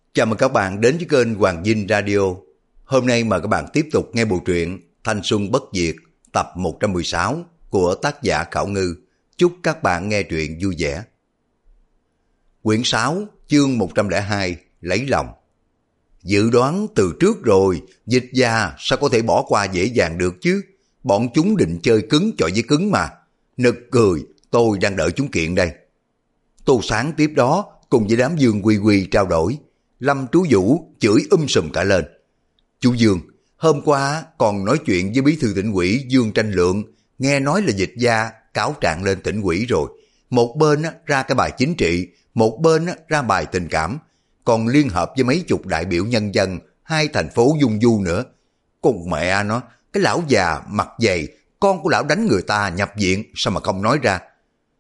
Chào mừng các bạn đến với kênh Hoàng Dinh Radio. Hôm nay mời các bạn tiếp tục nghe bộ truyện Thanh Xuân Bất Diệt tập 116 của tác giả Khảo Ngư. Chúc các bạn nghe truyện vui vẻ. Quyển 6, chương 102, Lấy lòng. Dự đoán từ trước rồi, Dịch gia sao có thể bỏ qua dễ dàng được chứ? Bọn chúng định chơi cứng chọi với cứng mà. Nực cười, tôi đang đợi chúng kiện đây. Tô Sáng tiếp đó cùng với đám Dương Quy Quy trao đổi. Lâm Trú Vũ chửi sùm cả lên. Chú Dương, hôm qua còn nói chuyện với bí thư tỉnh ủy Dương Tranh Lượng, nghe nói là Dịch gia cáo trạng lên tỉnh ủy rồi. Một bên ra cái bài chính trị, một bên ra bài tình cảm, còn liên hợp với mấy chục đại biểu nhân dân, hai thành phố Dung Du nữa. Con mẹ nó, cái lão già mặt dày, con của lão đánh người ta nhập viện, sao mà không nói ra?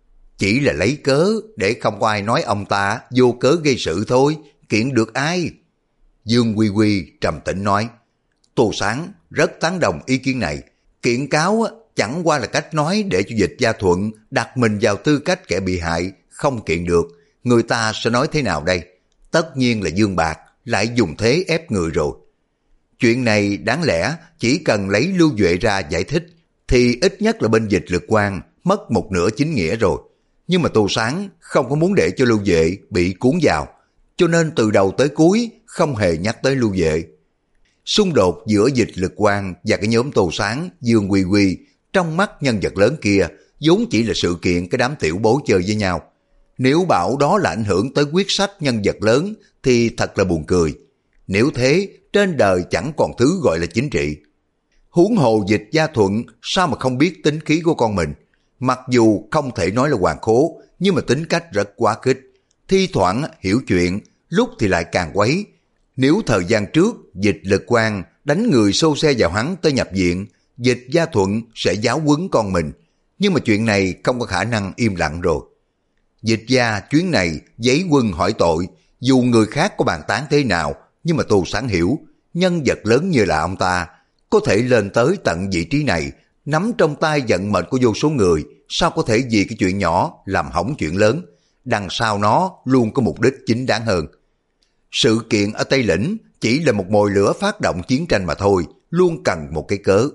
Chỉ là lấy cớ để không có ai nói ông ta vô cớ gây sự thôi, kiện được ai? Dương Quy Quy trầm tĩnh nói. Tô Sáng rất tán đồng ý kiến này. Kiện cáo chẳng qua là cách nói để cho Dịch gia thuận đặt mình vào tư cách kẻ bị hại, không kiện được. Người ta sẽ nói thế nào đây? Tất nhiên là Dương Bạc lại dùng thế ép người rồi. Chuyện này đáng lẽ chỉ cần lấy Lưu Duệ ra giải thích thì ít nhất là bên Dịch Lực Quang mất một nửa chính nghĩa rồi. Nhưng mà Tô Sáng không có muốn để cho Lưu Duệ bị cuốn vào, cho nên từ đầu tới cuối không hề nhắc tới Lưu Duệ. Xung đột giữa Dịch Lực Quang và cái nhóm Tô Sáng, Dương Quy Quy trong mắt nhân vật lớn kia vốn chỉ là sự kiện cái đám tiểu bối chơi với nhau. Nếu bảo đó là ảnh hưởng tới quyết sách nhân vật lớn thì thật là buồn cười. Nếu thế, trên đời chẳng còn thứ gọi là chính trị. Huống hồ Dịch gia Thuận sao mà không biết tính khí của con mình. Mặc dù không thể nói là hoàn khố, nhưng mà tính cách rất quá khích. Thi thoảng hiểu chuyện, lúc thì lại càng quấy. Nếu thời gian trước Dịch Lực Quang đánh người xô xe vào hắn tới nhập viện, Dịch gia Thuận sẽ giáo huấn con mình. Nhưng mà chuyện này không có khả năng im lặng rồi. Dịch gia chuyến này giấy quân hỏi tội, dù người khác có bàn tán thế nào, nhưng mà Tô Sáng hiểu, nhân vật lớn như là ông ta, có thể lên tới tận vị trí này, nắm trong tay vận mệnh của vô số người, sao có thể vì cái chuyện nhỏ làm hỏng chuyện lớn, đằng sau nó luôn có mục đích chính đáng hơn. Sự kiện ở Tây Lĩnh chỉ là một mồi lửa phát động chiến tranh mà thôi, luôn cần một cái cớ.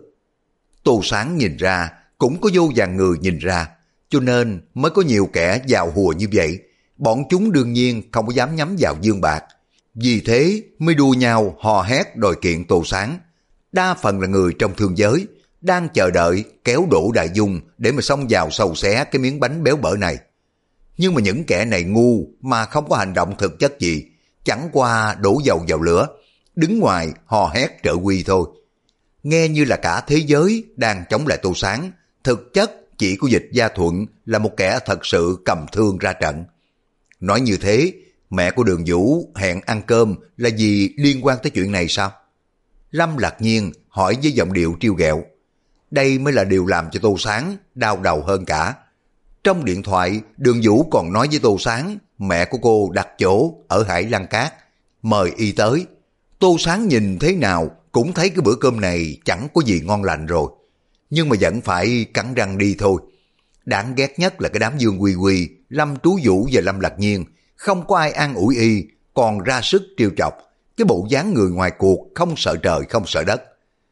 Tô Sáng nhìn ra, cũng có vô vàn người nhìn ra, cho nên mới có nhiều kẻ vào hùa như vậy. Bọn chúng đương nhiên không có dám nhắm vào Dương Bạc, vì thế mới đua nhau hò hét đòi kiện Tô Sáng. Đa phần là người trong thương giới, đang chờ đợi kéo đổ đại dung để mà xông vào sầu xé cái miếng bánh béo bở này. Nhưng mà những kẻ này ngu mà không có hành động thực chất gì, chẳng qua đổ dầu vào lửa, đứng ngoài hò hét trợ quy thôi. Nghe như là cả thế giới đang chống lại Tô Sáng, thực chất chỉ có Dịch gia Thuận là một kẻ thật sự cầm thương ra trận. Nói như thế, mẹ của Đường Vũ hẹn ăn cơm là gì liên quan tới chuyện này sao? Lâm Lạc Nhiên hỏi với giọng điệu trêu ghẹo. Đây mới là điều làm cho Tô Sáng đau đầu hơn cả. Trong điện thoại, Đường Vũ còn nói với Tô Sáng mẹ của cô đặt chỗ ở Hải Lăng Cát, mời y tới. Tô Sáng nhìn thế nào cũng thấy cái bữa cơm này chẳng có gì ngon lành rồi, nhưng mà vẫn phải cắn răng đi thôi. Đáng ghét nhất là cái đám Dương Quy Quy, Lâm Trú Vũ và Lâm Lạc Nhiên, không có ai an ủi y, còn ra sức trêu chọc, cái bộ dáng người ngoài cuộc không sợ trời không sợ đất.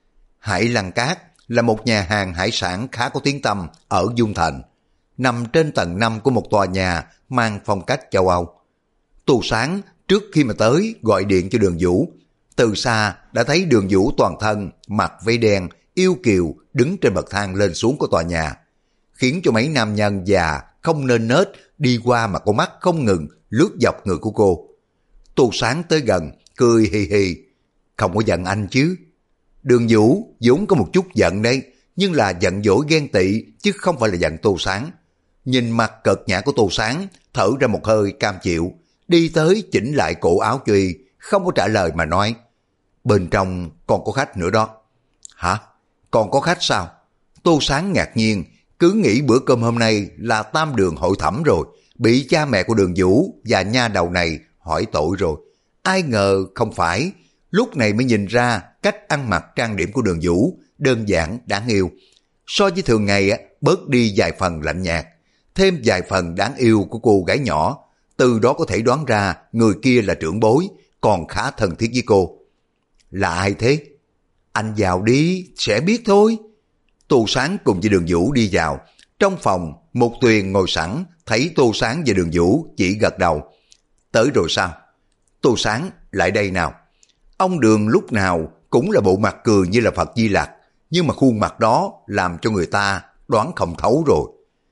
Hải Lăng Cát là một nhà hàng hải sản khá có tiếng tăm ở Dung Thành, nằm trên tầng 5 của một tòa nhà mang phong cách châu Âu. Tô Sáng trước khi mà tới gọi điện cho Đường Vũ, từ xa đã thấy Đường Vũ toàn thân mặc váy đen, yêu kiều đứng trên bậc thang lên xuống của tòa nhà, khiến cho mấy nam nhân già không nên nết đi qua mà con mắt không ngừng lướt dọc người của cô. Tô Sáng tới gần cười hì hì. Không có giận anh chứ? Đường Vũ vốn có một chút giận đây, nhưng là giận dỗi ghen tị chứ không phải là giận Tô Sáng. Nhìn mặt cợt nhã của Tô Sáng, thở ra một hơi cam chịu, đi tới chỉnh lại cổ áo cho y, không có trả lời mà nói. Bên trong còn có khách nữa đó. Hả? Còn có khách sao? Tô Sáng ngạc nhiên, cứ nghĩ bữa cơm hôm nay là tam đường hội thẩm rồi, bị cha mẹ của Đường Vũ và nha đầu này hỏi tội rồi. Ai ngờ không phải, lúc này mới nhìn ra cách ăn mặc trang điểm của Đường Vũ đơn giản đáng yêu. So với thường ngày bớt đi vài phần lạnh nhạt, thêm vài phần đáng yêu của cô gái nhỏ, từ đó có thể đoán ra người kia là trưởng bối, còn khá thân thiết với cô. Là ai thế? Anh vào đi, sẽ biết thôi. Tô Sáng cùng với Đường Vũ đi vào. Trong phòng, Mục Tuyền ngồi sẵn, thấy Tô Sáng và Đường Vũ chỉ gật đầu. Tới rồi sao? Tô Sáng, lại đây nào. Ông Đường lúc nào cũng là bộ mặt cười như là Phật Di Lặc, nhưng mà khuôn mặt đó làm cho người ta đoán không thấu rồi.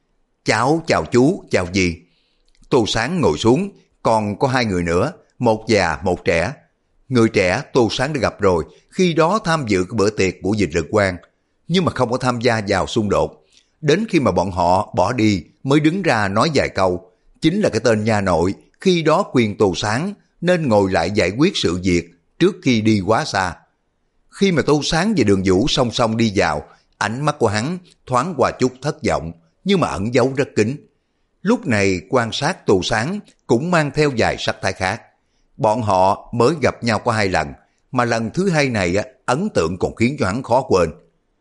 Cháu chào chú, chào gì? Tô Sáng ngồi xuống, còn có hai người nữa, một già một trẻ. Người trẻ Tô Sáng đã gặp rồi, khi đó tham dự cái bữa tiệc của Dịch Lực Quang, nhưng mà không có tham gia vào xung đột. Đến khi mà bọn họ bỏ đi mới đứng ra nói vài câu, chính là cái tên nha nội, khi đó khuyên Tô Sáng nên ngồi lại giải quyết sự việc trước khi đi quá xa. Khi mà Tô Sáng và Đường Vũ song song đi vào, ánh mắt của hắn thoáng qua chút thất vọng, nhưng mà ẩn giấu rất kín. Lúc này quan sát Tô Sáng cũng mang theo vài sắc thái khác. Bọn họ mới gặp nhau có 2 lần, mà lần thứ 2 này ấn tượng còn khiến cho hắn khó quên.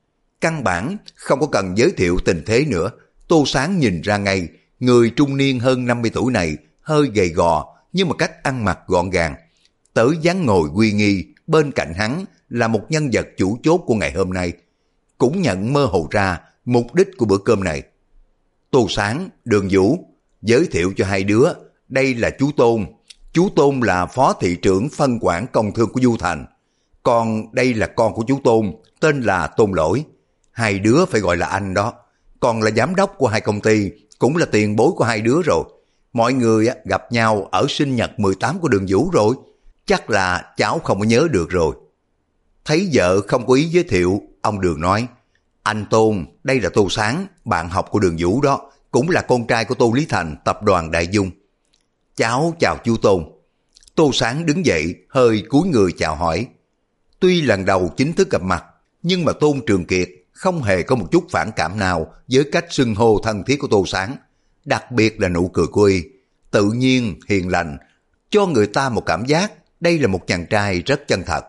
Căn bản không có cần giới thiệu tình thế nữa, Tô Sáng nhìn ra ngay, người trung niên hơn 50 tuổi này hơi gầy gò, nhưng mà cách ăn mặc gọn gàng. Tới dáng ngồi uy nghi, bên cạnh hắn là một nhân vật chủ chốt của ngày hôm nay, cũng nhận mơ hồ ra mục đích của bữa cơm này. Tô Sáng, Đường Vũ, giới thiệu cho hai đứa, đây là chú Tôn. Chú Tôn là phó thị trưởng phân quản công thương của Du Thành. Còn đây là con của chú Tôn, tên là Tôn Lỗi. Hai đứa phải gọi là anh đó. Còn là giám đốc của 2 công ty, cũng là tiền bối của 2 đứa rồi. Mọi người gặp nhau ở sinh nhật 18 của Đường Vũ rồi. Chắc là cháu không có nhớ được rồi. Thấy vợ không có ý giới thiệu, ông Đường nói, anh Tôn, đây là Tô Sáng, bạn học của Đường Vũ đó, cũng là con trai của Tô Lý Thành, tập đoàn Đại Dung. Cháu chào chú Tôn. Tô Sáng đứng dậy, hơi cúi người chào hỏi. Tuy lần đầu chính thức gặp mặt, nhưng mà Tôn Trường Kiệt không hề có một chút phản cảm nào với cách xưng hô thân thiết của Tô Sáng, đặc biệt là nụ cười của y, tự nhiên, hiền lành, cho người ta một cảm giác đây là một chàng trai rất chân thật.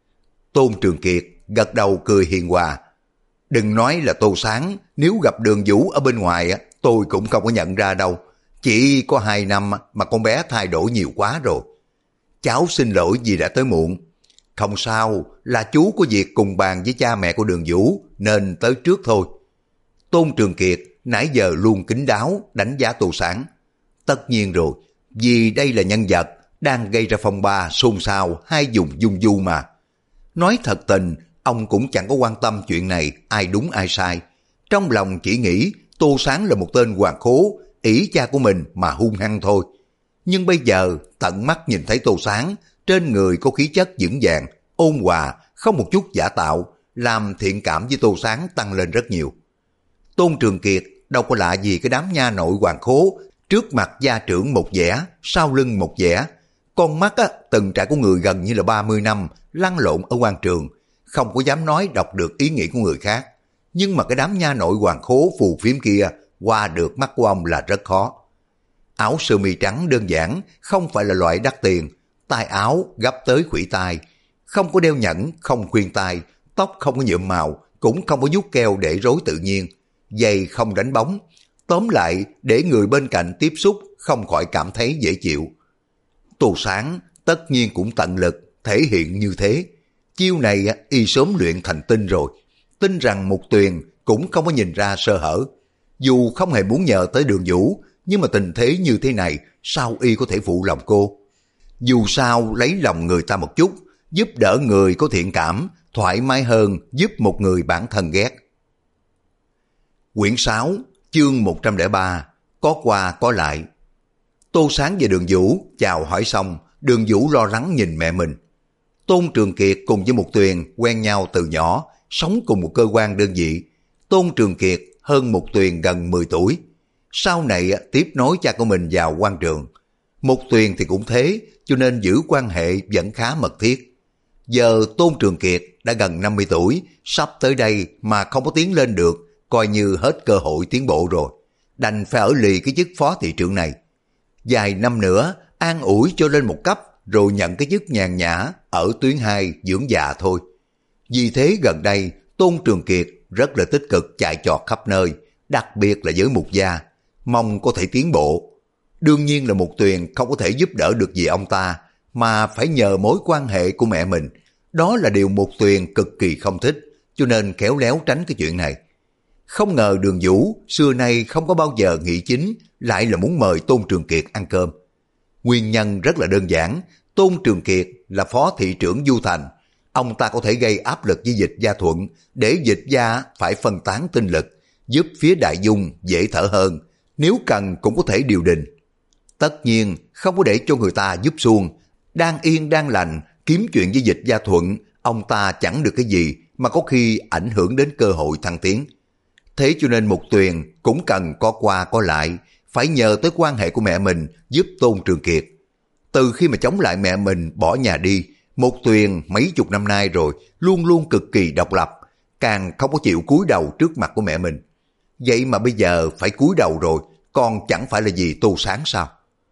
Tôn Trường Kiệt gật đầu cười hiền hòa. Đừng nói là Tô Sáng, nếu gặp Đường Vũ ở bên ngoài tôi cũng không có nhận ra đâu. Chỉ có 2 năm mà con bé thay đổi nhiều quá rồi. Cháu xin lỗi vì đã tới muộn. Không sao, là chú có việc cùng bàn với cha mẹ của Đường Vũ nên tới trước thôi. Tôn Trường Kiệt nãy giờ luôn kín đáo đánh giá Tô Sáng. Tất nhiên rồi, vì đây là nhân vật đang gây ra phong ba xôn xao hai vùng dung du mà. Nói thật tình, ông cũng chẳng có quan tâm chuyện này ai đúng ai sai. Trong lòng chỉ nghĩ Tô Sáng là một tên hoàng khố, ỷ cha của mình mà hung hăng thôi. Nhưng bây giờ tận mắt nhìn thấy Tô Sáng, trên người có khí chất vững vàng, ôn hòa, không một chút giả tạo, làm thiện cảm với Tô Sáng tăng lên rất nhiều. Tôn Trường Kiệt đâu có lạ gì cái đám nha nội hoàng khố, trước mặt gia trưởng một vẻ, sau lưng một vẻ. Con mắt từng trải của người gần như là 30 năm, lăn lộn ở quan trường, không có dám nói đọc được ý nghĩ của người khác. Nhưng mà cái đám nha nội hoàng khố phù phiếm kia, qua được mắt của ông là rất khó. Áo sơ mi trắng đơn giản, không phải là loại đắt tiền, tay áo gấp tới khuỷu tay, không có đeo nhẫn, không khuyên tai, tóc không có nhuộm màu, cũng không có vuốt keo để rối tự nhiên, giày không đánh bóng. Tóm lại, để người bên cạnh tiếp xúc không khỏi cảm thấy dễ chịu. Tô Sáng tất nhiên cũng tận lực thể hiện như thế. Chiêu này y sớm luyện thành tinh rồi, tin rằng Mục Tuyền cũng không có nhìn ra sơ hở. Dù không hề muốn nhờ tới Đường Vũ, nhưng mà tình thế như thế này sao y có thể phụ lòng cô. Dù sao lấy lòng người ta một chút, giúp đỡ người có thiện cảm, thoải mái hơn giúp một người bản thân ghét. Quyển 6, chương 103, có qua có lại. Tô Sáng và Đường Vũ chào hỏi xong, Đường Vũ lo lắng nhìn mẹ mình. Tôn Trường Kiệt cùng với Mục Tuyền quen nhau từ nhỏ, sống cùng một cơ quan đơn vị. Tôn Trường Kiệt hơn Mục Tuyền gần 10 tuổi. Sau này tiếp nối cha của mình vào quan trường. Mục Tuyền thì cũng thế, cho nên giữ quan hệ vẫn khá mật thiết. Giờ Tôn Trường Kiệt đã gần 50 tuổi, sắp tới đây mà không có tiến lên được, coi như hết cơ hội tiến bộ rồi. Đành phải ở lì cái chức phó thị trưởng này. Vài năm nữa, an ủi cho lên một cấp, rồi nhận cái chức nhàn nhã ở tuyến 2 dưỡng già thôi. Vì thế gần đây, Tôn Trường Kiệt rất là tích cực chạy trọt khắp nơi, đặc biệt là với Mục gia, mong có thể tiến bộ. Đương nhiên là Mục Tuyền không có thể giúp đỡ được gì ông ta, mà phải nhờ mối quan hệ của mẹ mình. Đó là điều Mục Tuyền cực kỳ không thích, cho nên khéo léo tránh cái chuyện này. Không ngờ Đường Vũ xưa nay không có bao giờ nghĩ chính, lại là muốn mời Tôn Trường Kiệt ăn cơm. Nguyên nhân rất là đơn giản, Tôn Trường Kiệt là phó thị trưởng Du Thành. Ông ta có thể gây áp lực với Dịch Gia Thuận để Dịch Gia phải phân tán tinh lực, giúp phía Đại Dung dễ thở hơn, nếu cần cũng có thể điều đình. Tất nhiên không có để cho người ta giúp xuông, đang yên đang lành kiếm chuyện với Dịch Gia Thuận, ông ta chẳng được cái gì mà có khi ảnh hưởng đến cơ hội thăng tiến. Thế cho nên Mục Tuyền cũng cần có qua có lại, phải nhờ tới quan hệ của mẹ mình giúp Tôn Trường Kiệt. Từ khi mà chống lại mẹ mình bỏ nhà đi, Mục Tuyền mấy chục năm nay rồi luôn luôn cực kỳ độc lập, càng không có chịu cúi đầu trước mặt của mẹ mình. Vậy mà bây giờ phải cúi đầu rồi, còn chẳng phải là gì Tô Sáng sao?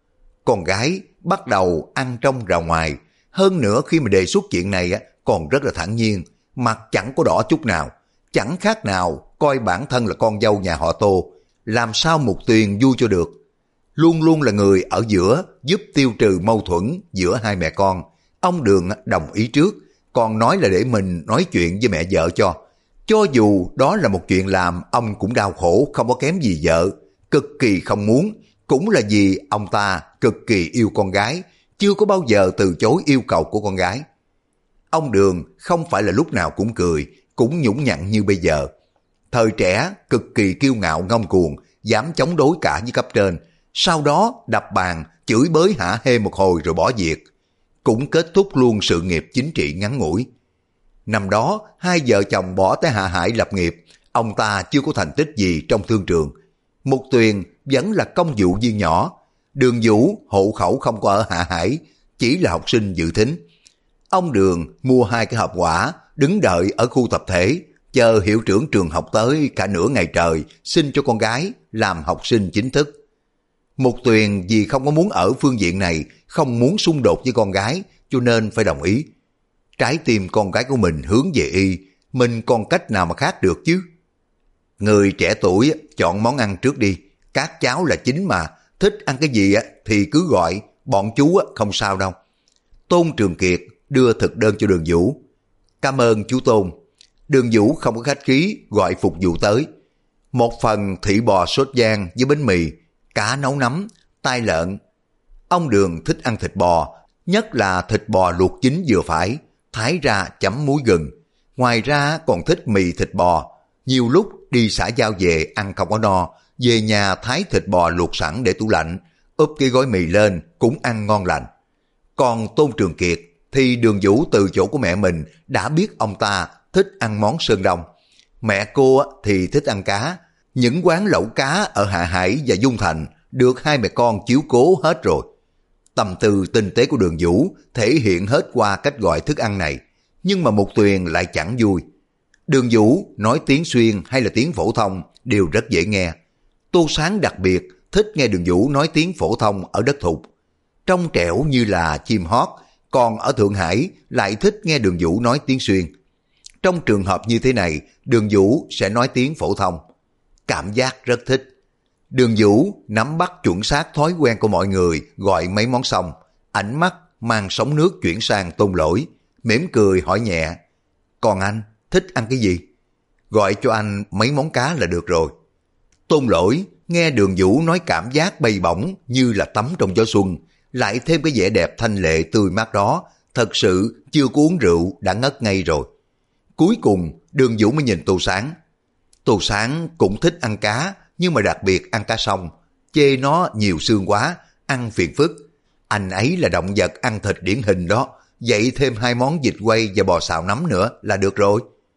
Con gái bắt đầu ăn trong ra ngoài, hơn nữa khi mà đề xuất chuyện này còn rất là thản nhiên, mặt chẳng có đỏ chút nào, chẳng khác nào coi bản thân là con dâu nhà họ Tô. Làm sao Mục Tuyền vui cho được? Luôn luôn là người ở giữa giúp tiêu trừ mâu thuẫn giữa hai mẹ con. Ông Đường đồng ý trước, còn nói là để mình nói chuyện với mẹ vợ cho. Cho dù đó là một chuyện làm ông cũng đau khổ không có kém gì vợ, cực kỳ không muốn, cũng là vì ông ta cực kỳ yêu con gái, chưa có bao giờ từ chối yêu cầu của con gái. Ông Đường không phải là lúc nào cũng cười, cũng nhũng nhặn như bây giờ. Thời trẻ cực kỳ kiêu ngạo ngông cuồng, dám chống đối cả với cấp trên, sau đó đập bàn, chửi bới hả hê một hồi rồi bỏ việc. Cũng kết thúc luôn sự nghiệp chính trị ngắn ngủi. Năm đó, hai vợ chồng bỏ tới Hạ Hải lập nghiệp, ông ta chưa có thành tích gì trong thương trường. Mục Tuyền vẫn là công vụ viên nhỏ, Đường Vũ hộ khẩu không có ở Hạ Hải, chỉ là học sinh dự thính. Ông Đường mua 2 cái hộp quả, đứng đợi ở khu tập thể, chờ hiệu trưởng trường học tới cả nửa ngày trời, xin cho con gái làm học sinh chính thức. Mục Tuyền vì không có muốn ở phương diện này, không muốn xung đột với con gái, cho nên phải đồng ý. Trái tim con gái của mình hướng về y, mình còn cách nào mà khác được chứ? Người trẻ tuổi chọn món ăn trước đi, các cháu là chính mà, thích ăn cái gì thì cứ gọi, bọn chú không sao đâu. Tôn Trường Kiệt đưa thực đơn cho Đường Vũ. Cảm ơn chú Tôn. Đường Vũ không có khách khí gọi phục vụ tới. Một phần thịt bò sốt vang với bánh mì, cá nấu nấm, tai lợn. Ông Đường thích ăn thịt bò, nhất là thịt bò luộc chín vừa phải, thái ra chấm muối gừng. Ngoài ra còn thích mì thịt bò. Nhiều lúc đi xã giao về ăn không có no, về nhà thái thịt bò luộc sẵn để tủ lạnh, úp cái gói mì lên cũng ăn ngon lành. Còn Tôn Trường Kiệt thì Đường Vũ từ chỗ của mẹ mình đã biết ông ta thích ăn món sơn đông. Mẹ cô thì thích ăn cá. Những quán lẩu cá ở Hạ Hải và Dung Thành được hai mẹ con chiếu cố hết rồi. Tâm tư tinh tế của Đường Vũ thể hiện hết qua cách gọi thức ăn này, nhưng mà Mục Tuyền lại chẳng vui. Đường Vũ nói tiếng xuyên hay là tiếng phổ thông đều rất dễ nghe. Tô Sáng đặc biệt thích nghe Đường Vũ nói tiếng phổ thông ở đất thục, trong trẻo như là chim hót, còn ở Thượng Hải lại thích nghe Đường Vũ nói tiếng xuyên. Trong trường hợp như thế này, Đường Vũ sẽ nói tiếng phổ thông. Cảm giác rất thích. Đường Vũ nắm bắt chuẩn xác thói quen của mọi người gọi mấy món xong, ánh mắt mang sóng nước chuyển sang Tôn Lỗi, mỉm cười hỏi nhẹ, còn anh thích ăn cái gì? Gọi cho anh mấy món cá là được rồi. Tôn Lỗi nghe Đường Vũ nói cảm giác bay bổng như là tắm trong gió xuân, lại thêm cái vẻ đẹp thanh lệ tươi mát đó, thật sự chưa có uống rượu đã ngất ngay rồi. Cuối cùng Đường Vũ mới nhìn Tô Sáng. Tô Sáng cũng thích ăn cá, nhưng mà đặc biệt ăn cá sông, chê nó nhiều xương quá, ăn phiền phức. Anh ấy là động vật ăn thịt điển hình đó, vậy thêm 2 món vịt quay và bò xào nấm nữa là được rồi.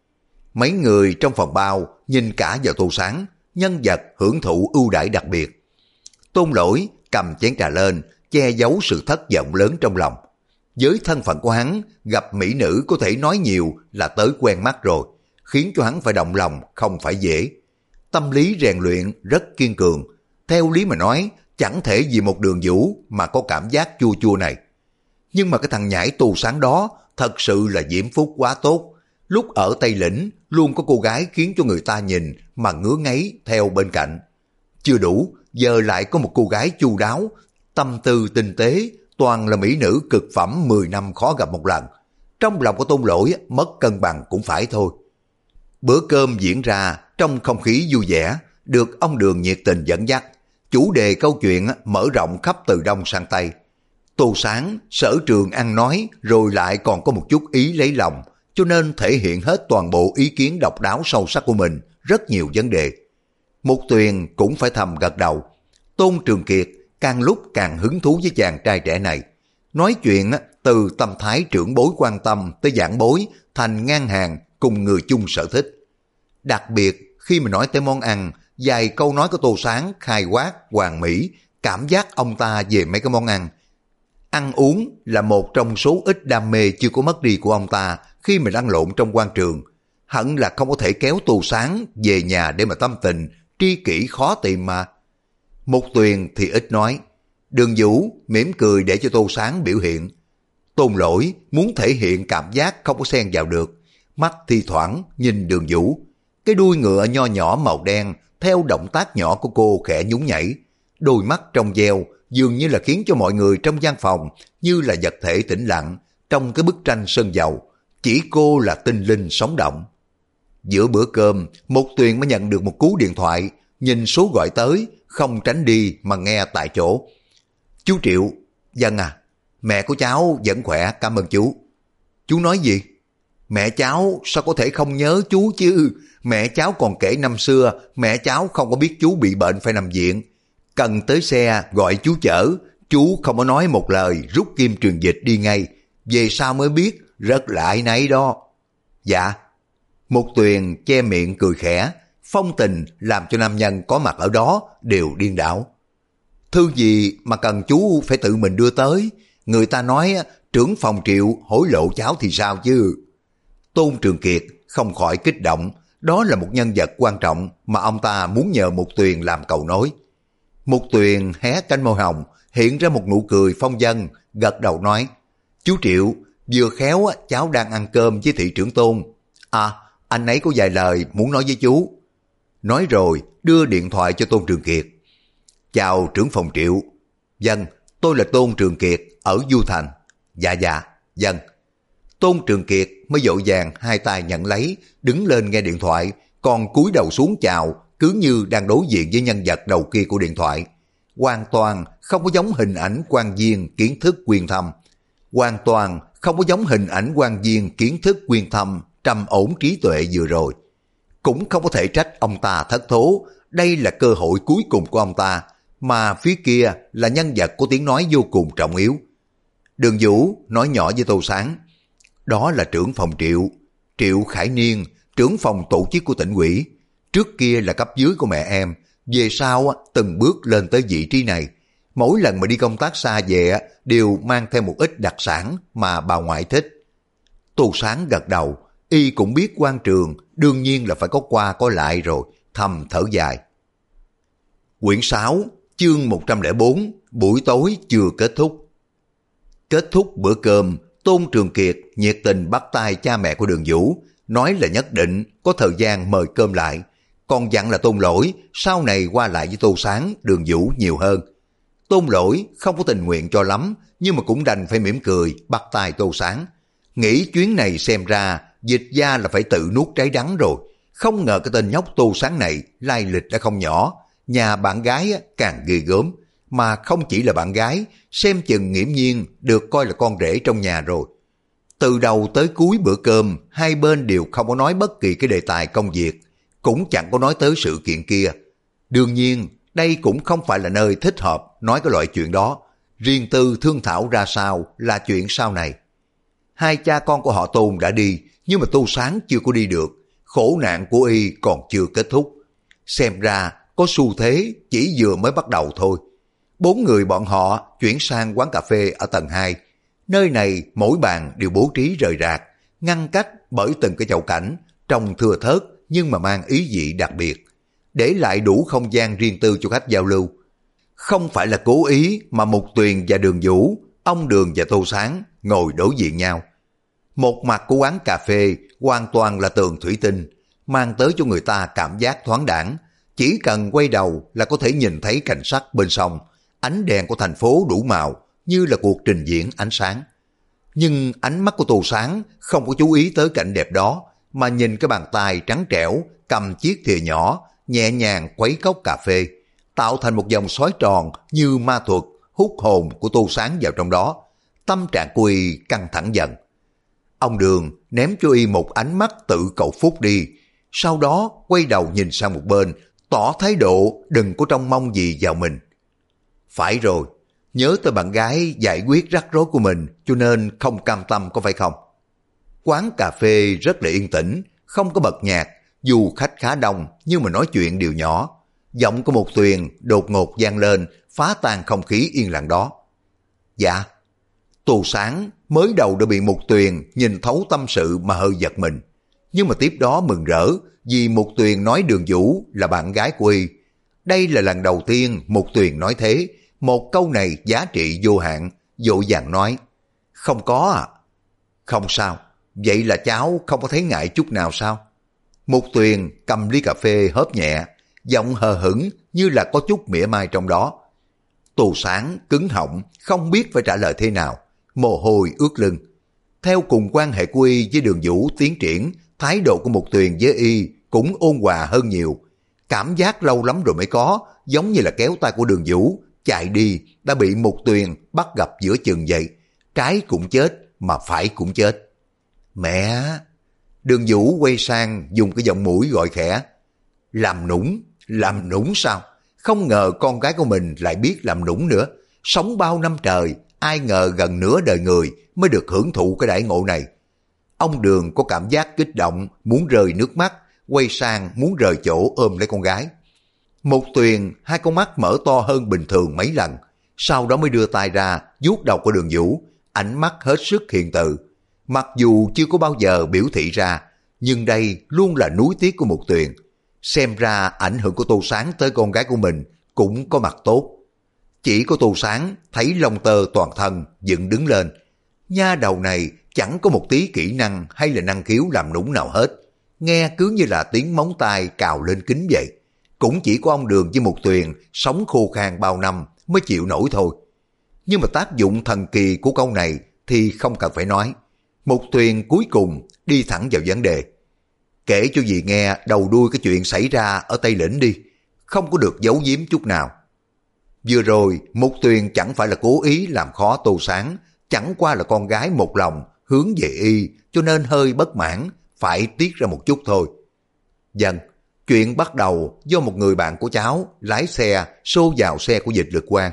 Mấy người trong phòng bao nhìn cả vào Tô Sáng, nhân vật hưởng thụ ưu đãi đặc biệt. Tôn Lỗi cầm chén trà lên, che giấu sự thất vọng lớn trong lòng. Với thân phận của hắn, gặp mỹ nữ có thể nói nhiều là tới quen mắt rồi, khiến cho hắn phải động lòng không phải dễ. Tâm lý rèn luyện rất kiên cường, theo lý mà nói chẳng thể vì một Đường Vũ mà có cảm giác chua chua này. Nhưng mà cái thằng nhãi Tô Sáng đó thật sự là diễm phúc quá tốt. Lúc ở Tây Lĩnh luôn có cô gái khiến cho người ta nhìn mà ngứa ngáy theo bên cạnh. Chưa đủ, giờ lại có một cô gái chu đáo, tâm tư tinh tế, toàn là mỹ nữ cực phẩm 10 năm khó gặp một lần. Trong lòng của Tôn Lỗi mất cân bằng cũng phải thôi. Bữa cơm diễn ra trong không khí vui vẻ, được ông Đường nhiệt tình dẫn dắt. Chủ đề câu chuyện mở rộng khắp từ đông sang tây. Tô Sáng, Sở Trường ăn nói rồi lại còn có một chút ý lấy lòng, cho nên thể hiện hết toàn bộ ý kiến độc đáo sâu sắc của mình, rất nhiều vấn đề. Mục Tuyền cũng phải thầm gật đầu. Tôn Trường Kiệt càng lúc càng hứng thú với chàng trai trẻ này. Nói chuyện từ tâm thái trưởng bối quan tâm tới giảng bối thành ngang hàng cùng người chung sở thích. Đặc biệt khi mà nói tới món ăn, vài câu nói của Tô Sáng khai quát, hoàn mỹ, cảm giác ông ta về mấy cái món ăn. Ăn uống là một trong số ít đam mê chưa có mất đi của ông ta khi mà lăn lộn trong quan trường. Hẳn là không có thể kéo Tô Sáng về nhà để mà tâm tình, tri kỷ khó tìm mà. Mục Tuyền thì ít nói. Đường Vũ mỉm cười để cho Tô Sáng biểu hiện. Tôn Lỗi muốn thể hiện cảm giác không có xen vào được. Mắt thi thoảng nhìn Đường Vũ. Cái đuôi ngựa nho nhỏ màu đen theo động tác nhỏ của cô khẽ nhún nhảy. Đôi mắt trong veo dường như là khiến cho mọi người trong gian phòng như là vật thể tĩnh lặng trong cái bức tranh sơn dầu. Chỉ cô là tinh linh sống động. Giữa bữa cơm, Mục Tuyền mới nhận được một cú điện thoại, nhìn số gọi tới, không tránh đi mà nghe tại chỗ. Chú Triệu, Dân à, mẹ của cháu vẫn khỏe, cảm ơn chú. Chú nói gì? Mẹ cháu sao có thể không nhớ chú chứ? Mẹ cháu còn kể năm xưa, mẹ cháu không có biết chú bị bệnh phải nằm viện. Cần tới xe gọi chú chở, chú không có nói một lời, rút kim truyền dịch đi ngay. Về sau mới biết, rất là áy náy đó. Dạ. Mục Tuyền che miệng cười khẽ, phong tình làm cho nam nhân có mặt ở đó đều điên đảo. Thư gì mà cần chú phải tự mình đưa tới, người ta nói trưởng phòng Triệu hối lộ cháu thì sao chứ? Tôn Trường Kiệt không khỏi kích động, đó là một nhân vật quan trọng mà ông ta muốn nhờ Mục Tuyền làm cầu nối. Mục Tuyền hé cánh môi hồng, hiện ra một nụ cười phong dâng, gật đầu nói, chú Triệu, vừa khéo cháu đang ăn cơm với thị trưởng Tôn. À, anh ấy có vài lời muốn nói với chú. Nói rồi đưa điện thoại cho Tôn Trường Kiệt. Chào trưởng phòng Triệu. Dân, tôi là Tôn Trường Kiệt ở Du Thành. Dạ, dân. Tôn Trường Kiệt mới vội vàng hai tay nhận lấy, đứng lên nghe điện thoại, còn cúi đầu xuống chào, cứ như đang đối diện với nhân vật đầu kia của điện thoại. Hoàn toàn không có giống hình ảnh quan viên kiến thức quyên thâm. Hoàn toàn không có giống hình ảnh quan viên kiến thức quyên thâm trầm ổn trí tuệ vừa rồi. Cũng không có thể trách ông ta thất thố, đây là cơ hội cuối cùng của ông ta, mà phía kia là nhân vật có tiếng nói vô cùng trọng yếu. Đường Vũ nói nhỏ với Tô Sáng, đó là trưởng phòng Triệu, Triệu Khải Niên, trưởng phòng tổ chức của tỉnh ủy. Trước kia là cấp dưới của mẹ em, về sau từng bước lên tới vị trí này. Mỗi lần mà đi công tác xa về đều mang theo một ít đặc sản mà bà ngoại thích. Tô Sáng gật đầu, y cũng biết quan trường đương nhiên là phải có qua có lại rồi, thầm thở dài. Quyển 6, chương 104, buổi tối chưa kết thúc. Kết thúc bữa cơm, Tôn Trường Kiệt nhiệt tình bắt tay cha mẹ của Đường Vũ, nói là nhất định có thời gian mời cơm lại, còn dặn là Tôn Lỗi sau này qua lại với Tô Sáng, Đường Vũ nhiều hơn. Tôn Lỗi không có tình nguyện cho lắm, nhưng mà cũng đành phải mỉm cười bắt tay Tô Sáng. Nghĩ chuyến này xem ra Dịch gia là phải tự nuốt trái đắng rồi. Không ngờ cái tên nhóc Tô Sáng này lai lịch đã không nhỏ, nhà bạn gái càng ghê gớm, mà không chỉ là bạn gái, xem chừng nghiễm nhiên được coi là con rể trong nhà rồi. Từ đầu tới cuối bữa cơm, hai bên đều không có nói bất kỳ cái đề tài công việc, cũng chẳng có nói tới sự kiện kia. Đương nhiên, đây cũng không phải là nơi thích hợp nói cái loại chuyện đó. Riêng tư thương thảo ra sao là chuyện sau này. Hai cha con của họ Tôn đã đi, nhưng mà Tô Sáng chưa có đi được. Khổ nạn của y còn chưa kết thúc. Xem ra có xu thế chỉ vừa mới bắt đầu thôi. Bốn người bọn họ chuyển sang quán cà phê ở tầng 2. Nơi này mỗi bàn đều bố trí rời rạc, ngăn cách bởi từng cái chậu cảnh, trông thưa thớt nhưng mà mang ý vị đặc biệt, để lại đủ không gian riêng tư cho khách giao lưu. Không phải là cố ý mà Mục Tuyền và Đường Vũ, ông Đường và Tô Sáng ngồi đối diện nhau. Một mặt của quán cà phê hoàn toàn là tường thủy tinh, mang tới cho người ta cảm giác thoáng đãng. Chỉ cần quay đầu là có thể nhìn thấy cảnh sắc bên sông, ánh đèn của thành phố đủ màu, như là cuộc trình diễn ánh sáng. Nhưng ánh mắt của Tô Sáng không có chú ý tới cảnh đẹp đó, mà nhìn cái bàn tay trắng trẻo cầm chiếc thìa nhỏ, nhẹ nhàng khuấy cốc cà phê, tạo thành một vòng xoáy tròn như ma thuật hút hồn của Tô Sáng vào trong đó. Tâm trạng của y căng thẳng dần. Ông Đường ném cho y một ánh mắt tự cầu phúc đi, sau đó quay đầu nhìn sang một bên, tỏ thái độ đừng có trông mong gì vào mình. Phải rồi, nhớ tới bạn gái giải quyết rắc rối của mình cho nên không cam tâm có phải không? Quán cà phê rất là yên tĩnh, không có bật nhạc, dù khách khá đông nhưng mà nói chuyện đều nhỏ. Giọng của một Tuyền đột ngột vang lên, phá tan không khí yên lặng đó. Dạ. Tô Sáng mới đầu đã bị Mục Tuyền nhìn thấu tâm sự mà hơi giật mình. Nhưng mà tiếp đó mừng rỡ vì Mục Tuyền nói Đường Vũ là bạn gái của y. Đây là lần đầu tiên Mục Tuyền nói thế, một câu này giá trị vô hạn, vội vàng nói. Không có à? Không sao, vậy là cháu không có thấy ngại chút nào sao? Mục Tuyền cầm ly cà phê hớp nhẹ, giọng hờ hững như là có chút mỉa mai trong đó. Tô Sáng cứng họng, không biết phải trả lời thế nào, mồ hôi ướt lưng. Theo cùng quan hệ của y với Đường Vũ tiến triển, thái độ của Mục Tuyền với y cũng ôn hòa hơn nhiều. Cảm giác lâu lắm rồi mới có, giống như là kéo tay của Đường Vũ, chạy đi đã bị Mục Tuyền bắt gặp giữa chừng vậy. Trái cũng chết, mà phải cũng chết. Mẹ! Đường Vũ quay sang dùng cái giọng mũi gọi khẽ. Làm nũng sao? Không ngờ con gái của mình lại biết làm nũng nữa. Sống bao năm trời, ai ngờ gần nửa đời người mới được hưởng thụ cái đãi ngộ này. Ông Đường có cảm giác kích động, muốn rơi nước mắt, quay sang muốn rời chỗ ôm lấy con gái. Mục Tuyền hai con mắt mở to hơn bình thường mấy lần, sau đó mới đưa tay ra vuốt đầu của Đường Vũ, ánh mắt hết sức hiền từ. Mặc dù chưa có bao giờ biểu thị ra, nhưng đây luôn là nuối tiếc của Mục Tuyền. Xem ra ảnh hưởng của Tô Sáng tới con gái của mình cũng có mặt tốt. Chỉ có Tô Sáng thấy lông tơ toàn thân dựng đứng lên. Nha đầu này chẳng có một tí kỹ năng hay là năng khiếu làm nũng nào hết. Nghe cứ như là tiếng móng tay cào lên kính vậy. Cũng chỉ có ông Đường với Mục Tuyền sống khô khan bao năm mới chịu nổi thôi. Nhưng mà tác dụng thần kỳ của câu này thì không cần phải nói. Mục Tuyền cuối cùng đi thẳng vào vấn đề. Kể cho dì nghe đầu đuôi cái chuyện xảy ra ở Tây Lĩnh đi, không có được giấu giếm chút nào. Vừa rồi Mục Tuyền chẳng phải là cố ý làm khó Tô Sáng, chẳng qua là con gái một lòng hướng về y cho nên hơi bất mãn, phải tiết ra một chút thôi. Vâng, chuyện bắt đầu do một người bạn của cháu lái xe xô vào xe của Dịch Lực Quang.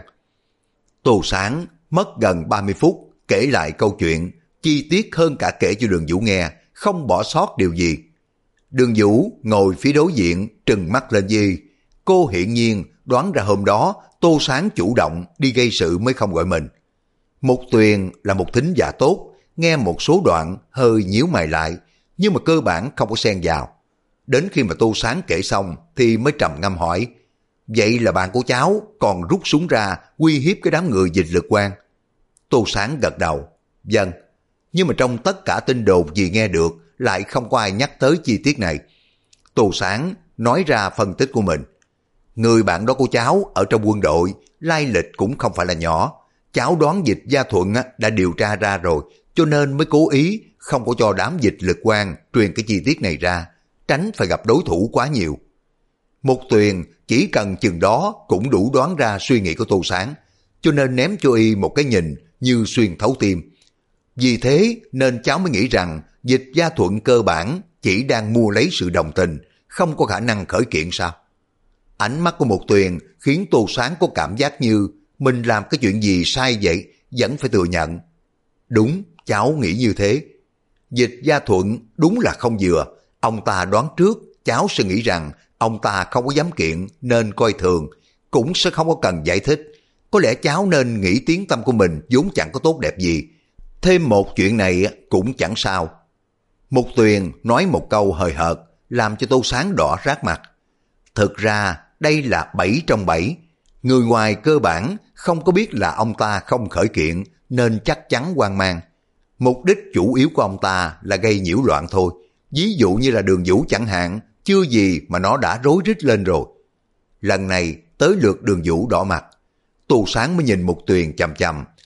Tô Sáng mất gần 30 phút kể lại câu chuyện, chi tiết hơn cả kể cho Đường Vũ nghe, không bỏ sót điều gì. Đường Vũ ngồi phía đối diện trừng mắt lên với cô, hiển nhiên đoán ra hôm đó Tô Sáng chủ động đi gây sự mới không gọi mình. Mục Tuyền là một thính giả tốt, nghe một số đoạn hơi nhíu mày lại, nhưng mà cơ bản không có xen vào. Đến khi mà Tô Sáng kể xong thì mới trầm ngâm hỏi, vậy là bạn của cháu còn rút súng ra uy hiếp cái đám người Dịch Lực Quang? Tô Sáng gật đầu, vâng, nhưng mà trong tất cả tin đồn gì nghe được lại không có ai nhắc tới chi tiết này. Tô Sáng nói ra phân tích của mình. Người bạn đó của cháu ở trong quân đội, lai lịch cũng không phải là nhỏ. Cháu đoán Dịch Gia Thuận đã điều tra ra rồi, cho nên mới cố ý không có cho đám Dịch Lực Quang truyền cái chi tiết này ra, tránh phải gặp đối thủ quá nhiều. Mục Tuyền chỉ cần chừng đó cũng đủ đoán ra suy nghĩ của Tô Sáng, cho nên ném cho y một cái nhìn như xuyên thấu tim. Vì thế nên cháu mới nghĩ rằng Dịch Gia Thuận cơ bản chỉ đang mua lấy sự đồng tình, không có khả năng khởi kiện sao? Ánh mắt của Mục Tuyền khiến Tô Sáng có cảm giác như mình làm cái chuyện gì sai vậy, vẫn phải thừa nhận. Đúng, cháu nghĩ như thế. Dịch Gia Thuận đúng là không vừa. Ông ta đoán trước cháu sẽ nghĩ rằng ông ta không có dám kiện nên coi thường, cũng sẽ không có cần giải thích. Có lẽ cháu nên nghĩ tiếng tâm của mình vốn chẳng có tốt đẹp gì, thêm một chuyện này cũng chẳng sao. Mục Tuyền nói một câu hời hợt làm cho Tô Sáng đỏ rát mặt. Thực ra đây là 7 trong 7. Người ngoài cơ bản không có biết là ông ta không khởi kiện nên chắc chắn hoang mang. Mục đích chủ yếu của ông ta là gây nhiễu loạn thôi. Ví dụ như là Đường Vũ chẳng hạn, chưa gì mà nó đã rối rít lên rồi. Lần này tới lượt Đường Vũ đỏ mặt. Tô Sáng mới nhìn Mục Tuyền chằm chằm,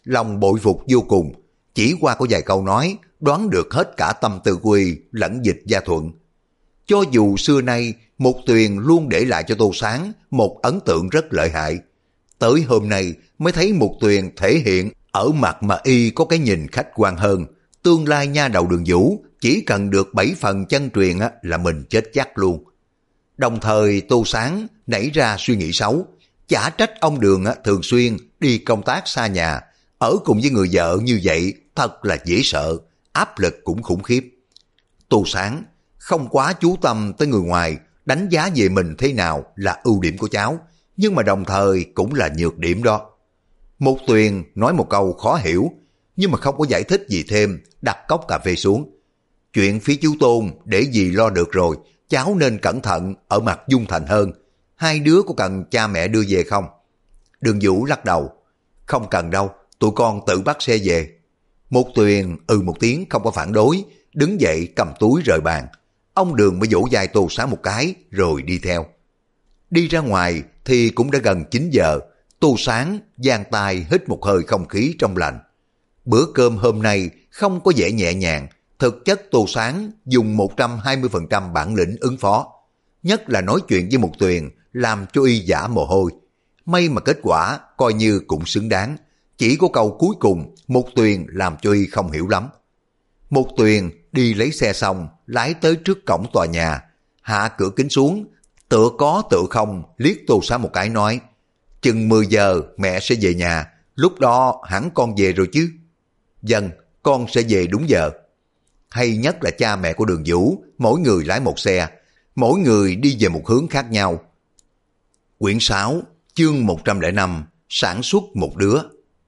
lòng bội phục vô cùng. Chỉ qua có vài câu nói, đoán được hết cả tâm tư của y lẫn Dịch Gia Thuận. Cho dù xưa nay, Mục Tuyền luôn để lại cho Tô Sáng một ấn tượng rất lợi hại. Tới hôm nay mới thấy Mục Tuyền thể hiện ở mặt mà y có cái nhìn khách quan hơn. Tương lai nha đầu Đường Vũ chỉ cần được 7 phần chân truyền là mình chết chắc luôn. Đồng thời Tô Sáng nảy ra suy nghĩ xấu, chả trách ông Đường thường xuyên đi công tác xa nhà, ở cùng với người vợ như vậy thật là dễ sợ, áp lực cũng khủng khiếp. Tô Sáng không quá chú tâm tới người ngoài, đánh giá về mình thế nào là ưu điểm của cháu, nhưng mà đồng thời cũng là nhược điểm đó. Mục Tuyền nói một câu khó hiểu, nhưng mà không có giải thích gì thêm, đặt cốc cà phê xuống. Chuyện phía chú Tôn để dì lo được rồi, cháu nên cẩn thận ở mặt Dung Thành hơn. Hai đứa có cần cha mẹ đưa về không? Đường Vũ lắc đầu. Không cần đâu, tụi con tự bắt xe về. Mục Tuyền một tiếng không có phản đối, đứng dậy cầm túi rời bàn. Ông Đường mới vỗ vai Tô Sáng một cái rồi đi theo. Đi ra ngoài thì cũng đã gần 9 giờ. Tô Sáng giang tay hít một hơi không khí trong lành. Bữa cơm hôm nay không có vẻ nhẹ nhàng, thực chất Tô Sáng dùng 120% bản lĩnh ứng phó. Nhất là nói chuyện với Mục Tuyền làm cho y giả mồ hôi. May mà kết quả coi như cũng xứng đáng. Chỉ có câu cuối cùng Mục Tuyền làm cho y không hiểu lắm. Mục Tuyền đi lấy xe xong, lái tới trước cổng tòa nhà, hạ cửa kính xuống, tựa có tựa không liếc Tô Sáng một cái nói, chừng 10 giờ mẹ sẽ về nhà, lúc đó hẳn con về rồi chứ. Vâng, con sẽ về đúng giờ. Hay nhất là cha mẹ của Đường Vũ, mỗi người lái một xe, mỗi người đi về một hướng khác nhau. Quyển 6, chương 105, sản xuất một đứa.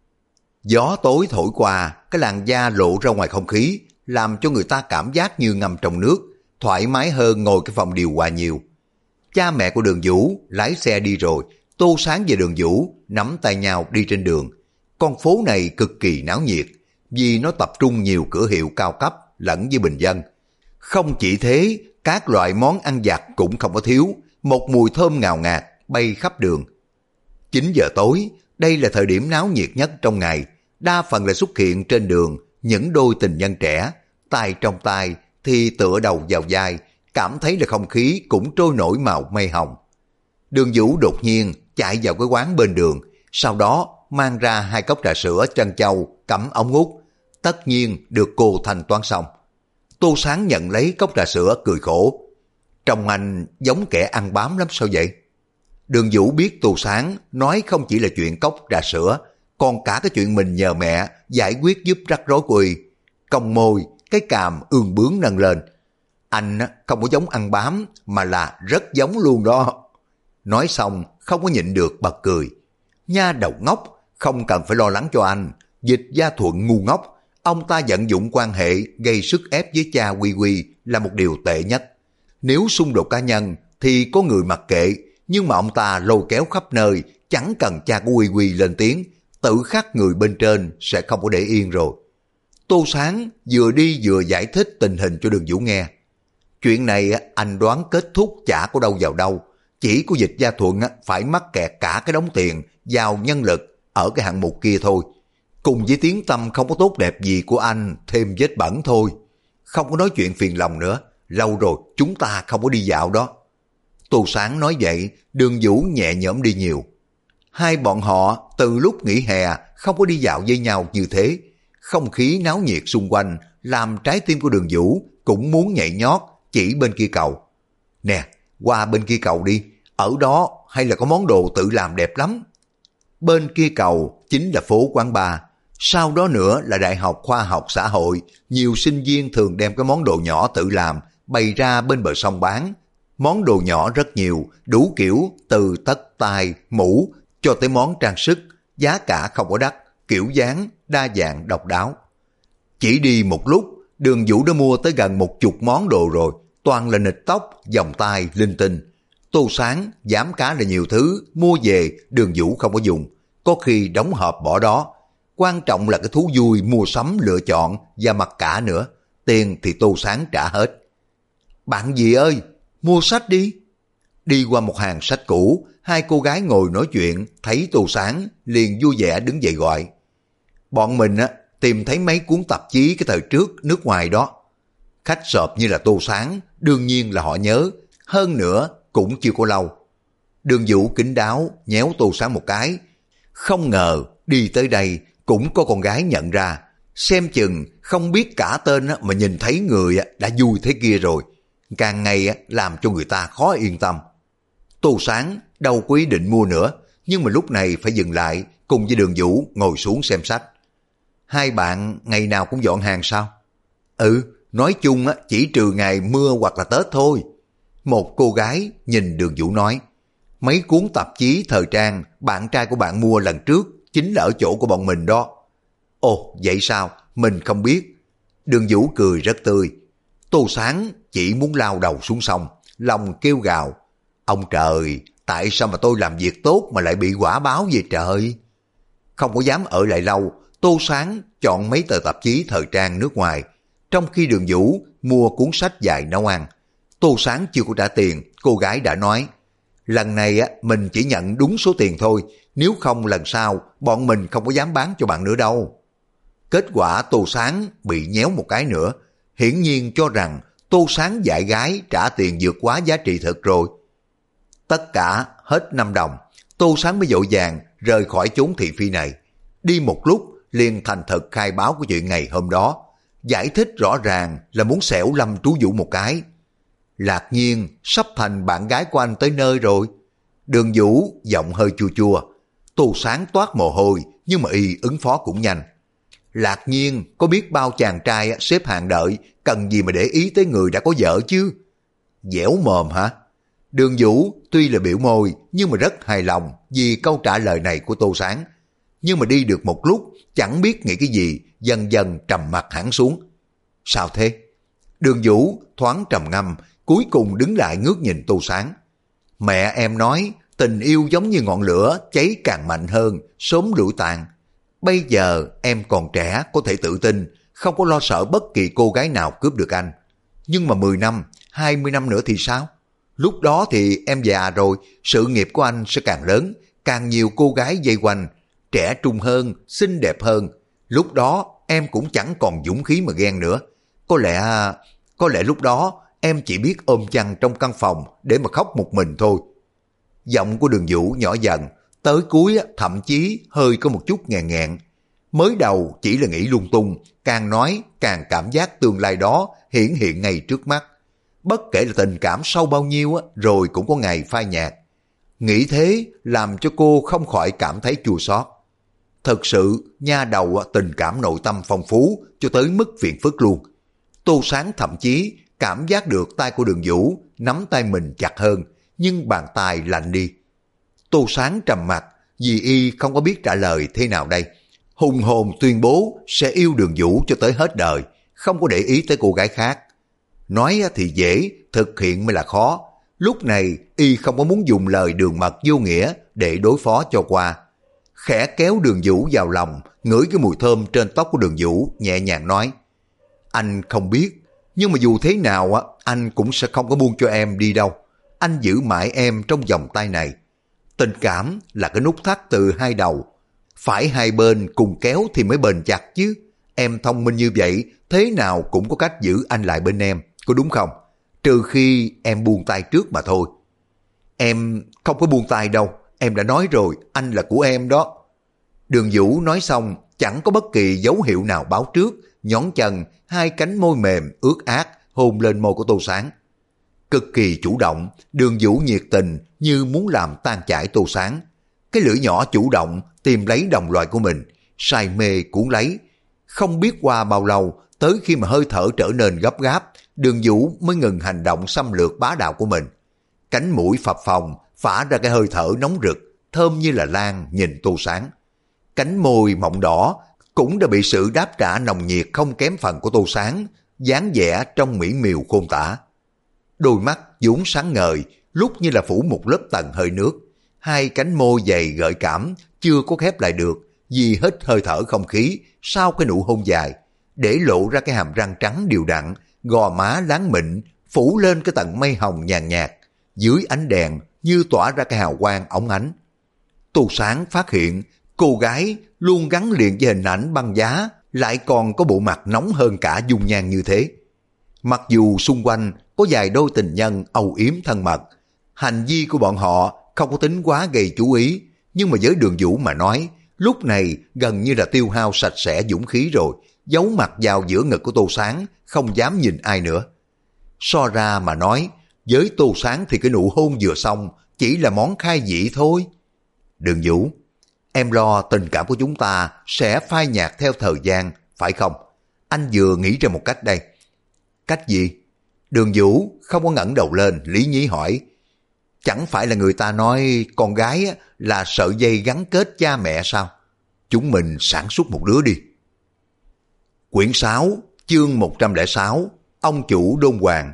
Gió tối thổi qua, cái làn da lộ ra ngoài không khí, làm cho người ta cảm giác như ngâm trong nước, thoải mái hơn ngồi cái phòng điều hòa nhiều. Cha mẹ của Đường Vũ lái xe đi rồi, Tô Sáng và Đường Vũ nắm tay nhau đi trên đường. Con phố này cực kỳ náo nhiệt, vì nó tập trung nhiều cửa hiệu cao cấp lẫn với bình dân. Không chỉ thế, các loại món ăn vặt cũng không có thiếu, một mùi thơm ngào ngạt bay khắp đường. 9 giờ tối, đây là thời điểm náo nhiệt nhất trong ngày, đa phần là xuất hiện trên đường những đôi tình nhân trẻ, tay trong tay thì tựa đầu vào vai, cảm thấy là không khí cũng trôi nổi màu mây hồng. Đường Vũ đột nhiên chạy vào cái quán bên đường, sau đó mang ra 2 cốc trà sữa trân châu cắm ống hút, tất nhiên được cô thanh toán xong. Tô Sáng nhận lấy cốc trà sữa cười khổ. Trông anh giống kẻ ăn bám lắm sao vậy? Đường Vũ biết Tô Sáng nói không chỉ là chuyện cốc trà sữa, còn cả cái chuyện mình nhờ mẹ giải quyết giúp rắc rối của y. Cong môi, cái cằm ương bướng nâng lên. Anh không có giống ăn bám mà là rất giống luôn đó. Nói xong không có nhịn được bật cười. Nha đầu ngốc, không cần phải lo lắng cho anh. Dịch Gia Thuận ngu ngốc, ông ta vận dụng quan hệ gây sức ép với cha Quy Quy là một điều tệ nhất. Nếu xung đột cá nhân thì có người mặc kệ, nhưng mà ông ta lôi kéo khắp nơi, chẳng cần cha của Quy Quy lên tiếng, tự khắc người bên trên sẽ không có để yên rồi. Tô Sáng vừa đi vừa giải thích tình hình cho Đường Vũ nghe. Chuyện này anh đoán kết thúc chả có đâu vào đâu, chỉ có Dịch Gia Thuận phải mắc kẹt cả cái đống tiền vào nhân lực ở cái hạng mục kia thôi. Cùng với tiếng tăm không có tốt đẹp gì của anh thêm vết bẩn thôi. Không có nói chuyện phiền lòng nữa, lâu rồi chúng ta không có đi dạo đó. Tô Sáng nói vậy, Đường Vũ nhẹ nhõm đi nhiều. Hai bọn họ từ lúc nghỉ hè không có đi dạo với nhau như thế. Không khí náo nhiệt xung quanh làm trái tim của Đường Vũ cũng muốn nhảy nhót chỉ bên kia cầu. Nè, qua bên kia cầu đi, ở đó hay là có món đồ tự làm đẹp lắm. Bên kia cầu chính là phố quán bar, sau đó nữa là Đại học Khoa học Xã hội, nhiều sinh viên thường đem cái món đồ nhỏ tự làm bày ra bên bờ sông bán. Món đồ nhỏ rất nhiều, đủ kiểu từ tất tai, mũ cho tới món trang sức, giá cả không có đắt, kiểu dáng đa dạng độc đáo. Chỉ đi một lúc, Đường Vũ đã mua tới gần 10 món đồ rồi, toàn là nịt tóc, vòng tay, linh tinh. Tô Sáng dám cá là nhiều thứ, mua về Đường Vũ không có dùng, có khi đóng hộp bỏ đó. Quan trọng là cái thú vui mua sắm lựa chọn và mặc cả nữa, tiền thì Tô Sáng trả hết. Bạn gì ơi, mua sách đi. Đi qua một hàng sách cũ, 2 cô gái ngồi nói chuyện, thấy Tô Sáng liền vui vẻ đứng dậy gọi. Bọn mình tìm thấy mấy cuốn tạp chí cái thời trước nước ngoài đó. Khách sộp như là Tô Sáng, đương nhiên là họ nhớ, hơn nữa cũng chưa có lâu. Đường Vũ kín đáo nhéo Tô Sáng một cái. Không ngờ đi tới đây cũng có con gái nhận ra, xem chừng không biết cả tên mà nhìn thấy người đã vui thế kia rồi. Càng ngày làm cho người ta khó yên tâm. Tô Sáng đâu có ý định mua nữa, nhưng mà lúc này phải dừng lại cùng với Đường Vũ ngồi xuống xem sách. Hai bạn ngày nào cũng dọn hàng sao? Ừ, nói chung chỉ trừ ngày mưa hoặc là Tết thôi. Một cô gái nhìn Đường Vũ nói, mấy cuốn tạp chí thời trang bạn trai của bạn mua lần trước chính là ở chỗ của bọn mình đó. Ồ, vậy sao? Mình không biết. Đường Vũ cười rất tươi. Tô Sáng chỉ muốn lao đầu xuống sông, lòng kêu gào. Ông trời, tại sao mà tôi làm việc tốt mà lại bị quả báo vậy trời? Không có dám ở lại lâu, Tô Sáng chọn mấy tờ tạp chí thời trang nước ngoài, trong khi Đường Vũ mua cuốn sách dạy nấu ăn. Tô Sáng chưa có trả tiền, cô gái đã nói, lần này mình chỉ nhận đúng số tiền thôi, nếu không lần sau bọn mình không có dám bán cho bạn nữa đâu. Kết quả Tô Sáng bị nhéo một cái nữa, hiển nhiên cho rằng Tô Sáng dạy gái trả tiền vượt quá giá trị thực rồi. Tất cả hết 5 đồng, Tô Sáng mới vội vàng rời khỏi chốn thị phi này. Đi một lúc liền thành thật khai báo của chuyện ngày hôm đó, giải thích rõ ràng là muốn xẻo Lâm Trú Vũ một cái. Lạc Nhiên sắp thành bạn gái của anh tới nơi rồi. Đường Vũ giọng hơi chua chua. Tô Sáng toát mồ hôi, nhưng mà y ứng phó cũng nhanh. Lạc Nhiên có biết bao chàng trai xếp hàng đợi, cần gì mà để ý tới người đã có vợ chứ. Dẻo mồm hả? Đường Vũ tuy là biểu môi nhưng mà rất hài lòng vì câu trả lời này của Tô Sáng. Nhưng mà đi được một lúc chẳng biết nghĩ cái gì, dần dần trầm mặt hẳn xuống. Sao thế? Đường Vũ thoáng trầm ngâm, cuối cùng đứng lại ngước nhìn Tô Sáng. Mẹ em nói tình yêu giống như ngọn lửa, cháy càng mạnh hơn, sớm lụi tàn. Bây giờ em còn trẻ, có thể tự tin, không có lo sợ bất kỳ cô gái nào cướp được anh. Nhưng mà 10 năm, 20 năm nữa thì sao? Lúc đó thì em già rồi, sự nghiệp của anh sẽ càng lớn, càng nhiều cô gái dây quanh, trẻ trung hơn, xinh đẹp hơn. Lúc đó em cũng chẳng còn dũng khí mà ghen nữa. Có lẽ lúc đó em chỉ biết ôm chăn trong căn phòng để mà khóc một mình thôi. Giọng của Đường Vũ nhỏ dần, tới cuối thậm chí hơi có một chút nghẹn nghẹn. Mới đầu chỉ là nghĩ lung tung, càng nói càng cảm giác tương lai đó hiển hiện ngay trước mắt. Bất kể là tình cảm sâu bao nhiêu rồi cũng có ngày phai nhạt. Nghĩ thế làm cho cô không khỏi cảm thấy chua xót. Thật sự nha đầu tình cảm nội tâm phong phú cho tới mức phiền phức luôn. Tô Sáng thậm chí cảm giác được tay của Đường Vũ nắm tay mình chặt hơn, nhưng bàn tay lạnh đi. Tô Sáng trầm mặt vì y không có biết trả lời thế nào đây. Hùng hồn tuyên bố sẽ yêu Đường Vũ cho tới hết đời, không có để ý tới cô gái khác. Nói thì dễ, thực hiện mới là khó. Lúc này y không có muốn dùng lời đường mật vô nghĩa để đối phó cho qua. Khẽ kéo Đường Vũ vào lòng, ngửi cái mùi thơm trên tóc của Đường Vũ, nhẹ nhàng nói, anh không biết, nhưng mà dù thế nào anh cũng sẽ không có buông cho em đi đâu. Anh giữ mãi em trong vòng tay này. Tình cảm là cái nút thắt từ hai đầu, phải hai bên cùng kéo thì mới bền chặt chứ. Em thông minh như vậy, thế nào cũng có cách giữ anh lại bên em, có đúng không? Trừ khi em buông tay trước mà thôi. Em không có buông tay đâu, em đã nói rồi, anh là của em đó. Đường Vũ nói xong, chẳng có bất kỳ dấu hiệu nào báo trước, nhón chân, hai cánh môi mềm, ướt át, hôn lên môi của Tô Sáng. Cực kỳ chủ động, Đường Vũ nhiệt tình như muốn làm tan chảy Tô Sáng. Cái lưỡi nhỏ chủ động tìm lấy đồng loại của mình, say mê cuốn lấy. Không biết qua bao lâu, tới khi mà hơi thở trở nên gấp gáp, Đường Vũ mới ngừng hành động xâm lược bá đạo của mình. Cánh mũi phập phồng, phả ra cái hơi thở nóng rực, thơm như là lan nhìn Tô Sáng. Cánh môi mọng đỏ cũng đã bị sự đáp trả nồng nhiệt không kém phần của Tô Sáng, dáng vẻ trong mỹ miều khôn tả. Đôi mắt vốn sáng ngời, lúc như là phủ một lớp tầng hơi nước. Hai cánh môi dày gợi cảm, chưa có khép lại được, vì hít hơi thở không khí sau cái nụ hôn dài, để lộ ra cái hàm răng trắng đều đặn, gò má láng mịn, phủ lên cái tầng mây hồng nhàn nhạt, dưới ánh đèn như tỏa ra cái hào quang óng ánh. Tô Sáng phát hiện cô gái luôn gắn liền với hình ảnh băng giá, lại còn có bộ mặt nóng hơn cả dung nhan như thế. Mặc dù xung quanh có vài đôi tình nhân âu yếm thân mật, hành vi của bọn họ không có tính quá gây chú ý, nhưng mà với Đường Vũ mà nói, lúc này gần như là tiêu hao sạch sẽ dũng khí rồi, giấu mặt vào giữa ngực của Tô Sáng, không dám nhìn ai nữa. So ra mà nói, với Tô Sáng thì cái nụ hôn vừa xong chỉ là món khai vị thôi. Đường Vũ, em lo tình cảm của chúng ta sẽ phai nhạt theo thời gian, phải không? Anh vừa nghĩ ra một cách đây. Cách gì? Đường Vũ không có ngẩng đầu lên, lý nhí hỏi. Chẳng phải là người ta nói con gái là sợi dây gắn kết cha mẹ sao? Chúng mình sản xuất một đứa đi. Quyển 6, chương 106, ông chủ Đôn Hoàng.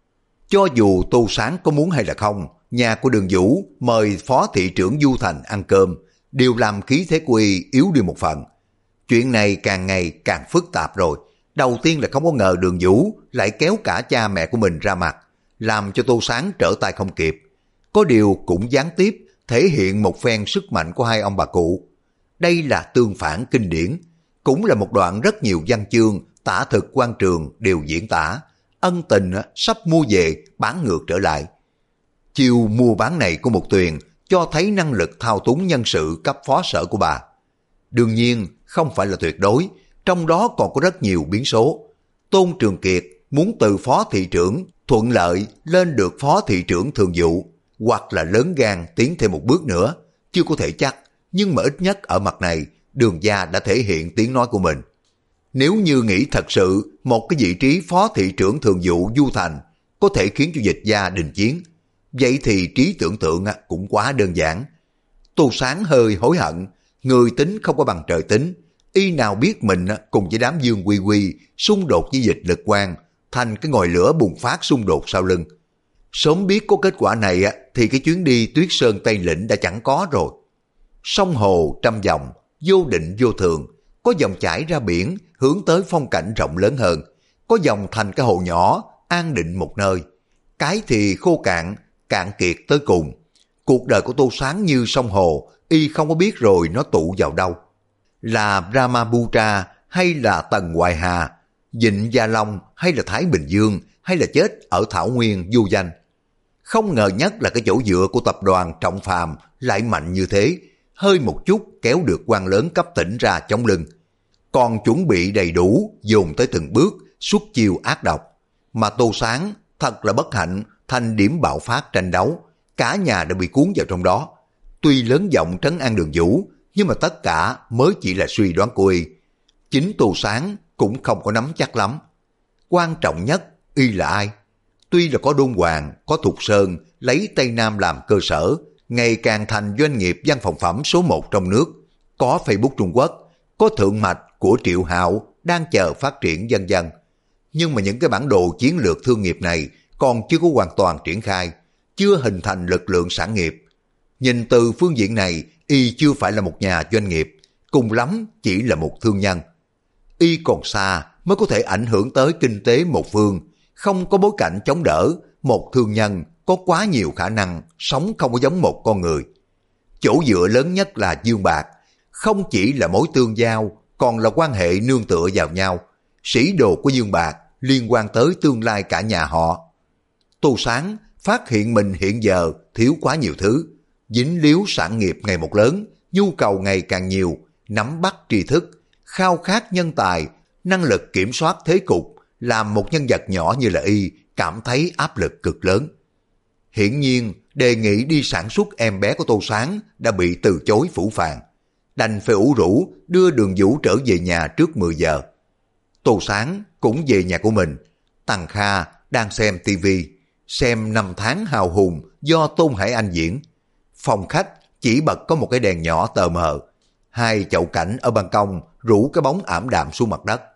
Cho dù Tô Sáng có muốn hay là không, nhà của Đường Vũ mời phó thị trưởng Du Thành ăn cơm, đều làm khí thế của y yếu đi một phần. Chuyện này càng ngày càng phức tạp rồi. Đầu tiên là không có ngờ Đường Vũ lại kéo cả cha mẹ của mình ra mặt, làm cho Tô Sáng trở tay không kịp. Có điều cũng gián tiếp thể hiện một phen sức mạnh của hai ông bà cụ. Đây là tương phản kinh điển, cũng là một đoạn rất nhiều văn chương tả thực quan trường đều diễn tả. Ân tình sắp mua về bán ngược trở lại. Chiều mua bán này của Mục Tuyền cho thấy năng lực thao túng nhân sự cấp phó sở của bà. Đương nhiên không phải là tuyệt đối, trong đó còn có rất nhiều biến số. Tôn Trường Kiệt muốn từ phó thị trưởng thuận lợi lên được phó thị trưởng thường vụ, hoặc là lớn gan tiến thêm một bước nữa, chưa có thể chắc, nhưng mà ít nhất ở mặt này Đường gia đã thể hiện tiếng nói của mình. Nếu như nghĩ thật sự một cái vị trí phó thị trưởng thường vụ Du Thành có thể khiến cho Dịch gia đình chiến, vậy thì trí tưởng tượng cũng quá đơn giản. Tô Sáng hơi hối hận, người tính không có bằng trời tính, y nào biết mình cùng với đám Dương Quy Quy xung đột với Dịch Lực Quang, thành cái ngòi lửa bùng phát xung đột sau lưng. Sớm biết có kết quả này thì cái chuyến đi Tuyết Sơn Tây Lĩnh đã chẳng có rồi. Sông hồ trăm dòng, vô định vô thường, có dòng chảy ra biển hướng tới phong cảnh rộng lớn hơn, có dòng thành cái hồ nhỏ an định một nơi. Cái thì khô cạn, cạn kiệt tới cùng. Cuộc đời của Tô Sáng như sông hồ, y không có biết rồi nó tụ vào đâu. Là Brahmaputra hay là Tần Hoài Hà, Vịnh Gia Long hay là Thái Bình Dương, hay là chết ở Thảo Nguyên vô danh. Không ngờ nhất là cái chỗ dựa của tập đoàn Trọng Phàm lại mạnh như thế, hơi một chút kéo được quan lớn cấp tỉnh ra chống lưng. Còn chuẩn bị đầy đủ, dồn tới từng bước, xuất chiêu ác độc. Mà Tô Sáng thật là bất hạnh, thành điểm bạo phát tranh đấu, cả nhà đã bị cuốn vào trong đó. Tuy lớn giọng trấn an Đường Vũ, nhưng mà tất cả mới chỉ là suy đoán của y. Chính Tô Sáng cũng không có nắm chắc lắm. Quan trọng nhất, y là ai? Tuy là có Đôn Hoàng, có Thục Sơn, lấy Tây Nam làm cơ sở, ngày càng thành doanh nghiệp văn phòng phẩm số 1 trong nước, có Facebook Trung Quốc, có thượng mạch của Triệu Hạo đang chờ phát triển vân vân. Nhưng mà những cái bản đồ chiến lược thương nghiệp này còn chưa có hoàn toàn triển khai, chưa hình thành lực lượng sản nghiệp. Nhìn từ phương diện này, y chưa phải là một nhà doanh nghiệp, cùng lắm chỉ là một thương nhân. Y còn xa mới có thể ảnh hưởng tới kinh tế một phương, không có bối cảnh chống đỡ, một thương nhân có quá nhiều khả năng sống không có giống một con người. Chỗ dựa lớn nhất là Dương Bạc, không chỉ là mối tương giao, còn là quan hệ nương tựa vào nhau. Sĩ đồ của Dương Bạc liên quan tới tương lai cả nhà họ. Tô Sáng phát hiện mình hiện giờ thiếu quá nhiều thứ, dính líu sản nghiệp ngày một lớn, nhu cầu ngày càng nhiều, nắm bắt tri thức, khao khát nhân tài, năng lực kiểm soát thế cục, làm một nhân vật nhỏ như là y cảm thấy áp lực cực lớn. Hiển nhiên, đề nghị đi sản xuất em bé của Tô Sáng đã bị từ chối phủ phàng, đành phải ủ rũ đưa Đường Vũ trở về nhà trước 10 giờ. Tô Sáng cũng về nhà của mình. Tằng Kha đang xem tivi, xem năm tháng hào hùng do Tôn Hải Anh diễn. Phòng khách chỉ bật có một cái đèn nhỏ tờ mờ, hai chậu cảnh ở ban công rủ cái bóng ảm đạm xuống mặt đất.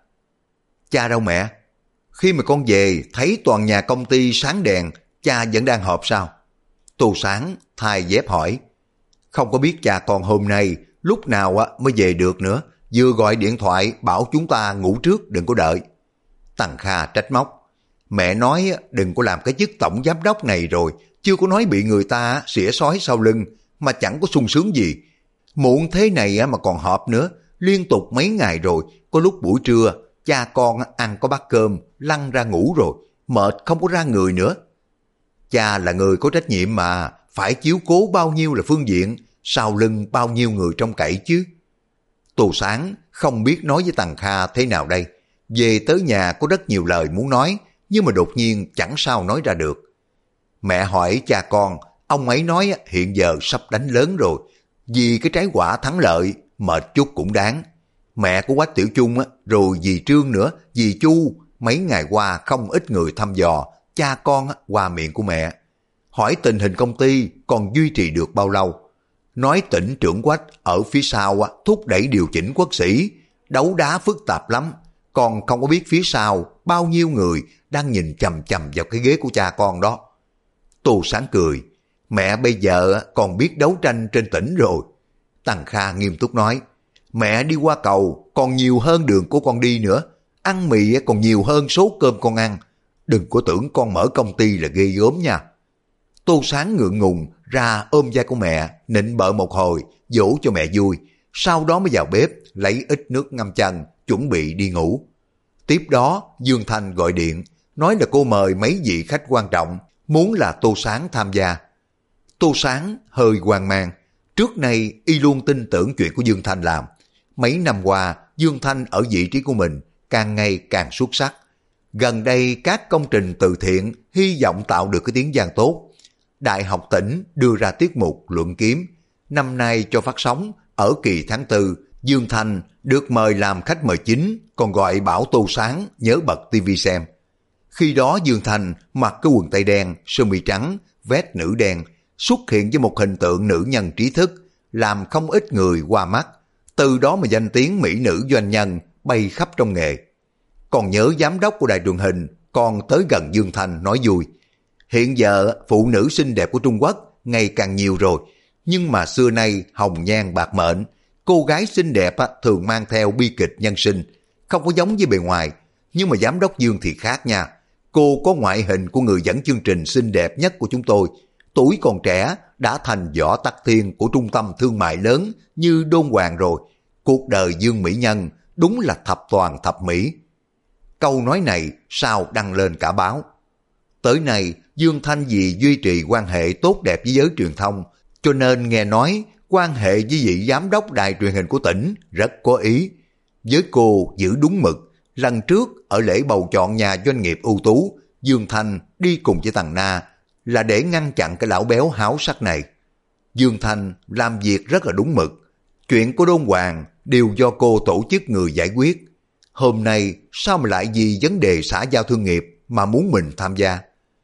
Cha đâu mẹ? Khi mà con về thấy toàn nhà công ty sáng đèn, cha vẫn đang họp sao? Tô Sáng thay dép hỏi. Không có biết cha con hôm nay lúc nào mới về được nữa, vừa gọi điện thoại bảo chúng ta ngủ trước đừng có đợi. Tằng Kha trách móc. Mẹ nói đừng có làm cái chức tổng giám đốc này rồi, chưa có nói bị người ta xỉa xói sau lưng mà chẳng có sung sướng gì. Muộn thế này mà còn họp nữa, liên tục mấy ngày rồi, có lúc buổi trưa, cha con ăn có bát cơm, lăn ra ngủ rồi, mệt không có ra người nữa. Cha là người có trách nhiệm mà, phải chiếu cố bao nhiêu là phương diện, sau lưng bao nhiêu người trông cậy chứ. Tô Sáng không biết nói với Tằng Kha thế nào đây. Về tới nhà có rất nhiều lời muốn nói, nhưng mà đột nhiên chẳng sao nói ra được. Mẹ hỏi cha con, ông ấy nói hiện giờ sắp đánh lớn rồi. Vì cái trái quả thắng lợi, mệt chút cũng đáng. Mẹ của Quách Tiểu Chung, rồi dì Trương nữa, dì Chu, mấy ngày qua không ít người thăm dò, cha con qua miệng của mẹ. Hỏi tình hình công ty còn duy trì được bao lâu. Nói tỉnh trưởng Quách ở phía sau thúc đẩy điều chỉnh quốc sĩ, đấu đá phức tạp lắm. Còn không có biết phía sau bao nhiêu người đang nhìn chằm chằm vào cái ghế của cha con đó. Tô Sáng cười, mẹ bây giờ còn biết đấu tranh trên tỉnh rồi. Tằng Kha nghiêm túc nói, mẹ đi qua cầu còn nhiều hơn đường của con đi nữa, ăn mì còn nhiều hơn số cơm con ăn. Đừng có tưởng con mở công ty là ghê gớm nha. Tô Sáng ngượng ngùng ra ôm vai của mẹ, nịnh bợ một hồi, dỗ cho mẹ vui, sau đó mới vào bếp lấy ít nước ngâm chân, chuẩn bị đi ngủ. Tiếp đó Dương Thanh gọi điện, nói là cô mời mấy vị khách quan trọng, muốn là Tô Sáng tham gia. Tô Sáng hơi hoang mang, trước nay y luôn tin tưởng chuyện của Dương Thanh làm. Mấy năm qua, Dương Thanh ở vị trí của mình càng ngày càng xuất sắc. Gần đây các công trình từ thiện hy vọng tạo được cái tiếng vang tốt. Đại học tỉnh đưa ra tiết mục luận kiếm. Năm nay cho phát sóng ở kỳ tháng 4, Dương Thanh được mời làm khách mời chính, còn gọi bảo Tô Sáng nhớ bật tivi xem. Khi đó Dương Thanh mặc cái quần tây đen, sơ mi trắng, vest nữ đen, xuất hiện với một hình tượng nữ nhân trí thức, làm không ít người qua mắt. Từ đó mà danh tiếng mỹ nữ doanh nhân bay khắp trong nghề. Còn nhớ giám đốc của đài truyền hình còn tới gần Dương Thanh nói vui. Hiện giờ phụ nữ xinh đẹp của Trung Quốc ngày càng nhiều rồi, nhưng mà xưa nay hồng nhan bạc mệnh, cô gái xinh đẹp thường mang theo bi kịch nhân sinh, không có giống với bề ngoài. Nhưng mà giám đốc Dương thì khác nha, cô có ngoại hình của người dẫn chương trình xinh đẹp nhất của chúng tôi, tuổi còn trẻ đã thành võ tắc thiên của trung tâm thương mại lớn như Đôn Hoàng rồi. Cuộc đời Dương mỹ nhân đúng là thập toàn thập mỹ. Câu nói này sao đăng lên cả báo. Tới nay Dương Thanh vì duy trì quan hệ tốt đẹp với giới truyền thông, cho nên nghe nói quan hệ với vị giám đốc đài truyền hình của tỉnh rất có ý. Với cô giữ đúng mực, lần trước ở lễ bầu chọn nhà doanh nghiệp ưu tú, Dương Thanh đi cùng với thằng Na là để ngăn chặn cái lão béo háo sắc này. Dương Thanh làm việc rất là đúng mực. Chuyện của Đôn Hoàng đều do cô tổ chức người giải quyết. Hôm nay sao mà lại vì vấn đề xã giao thương nghiệp mà muốn mình tham gia?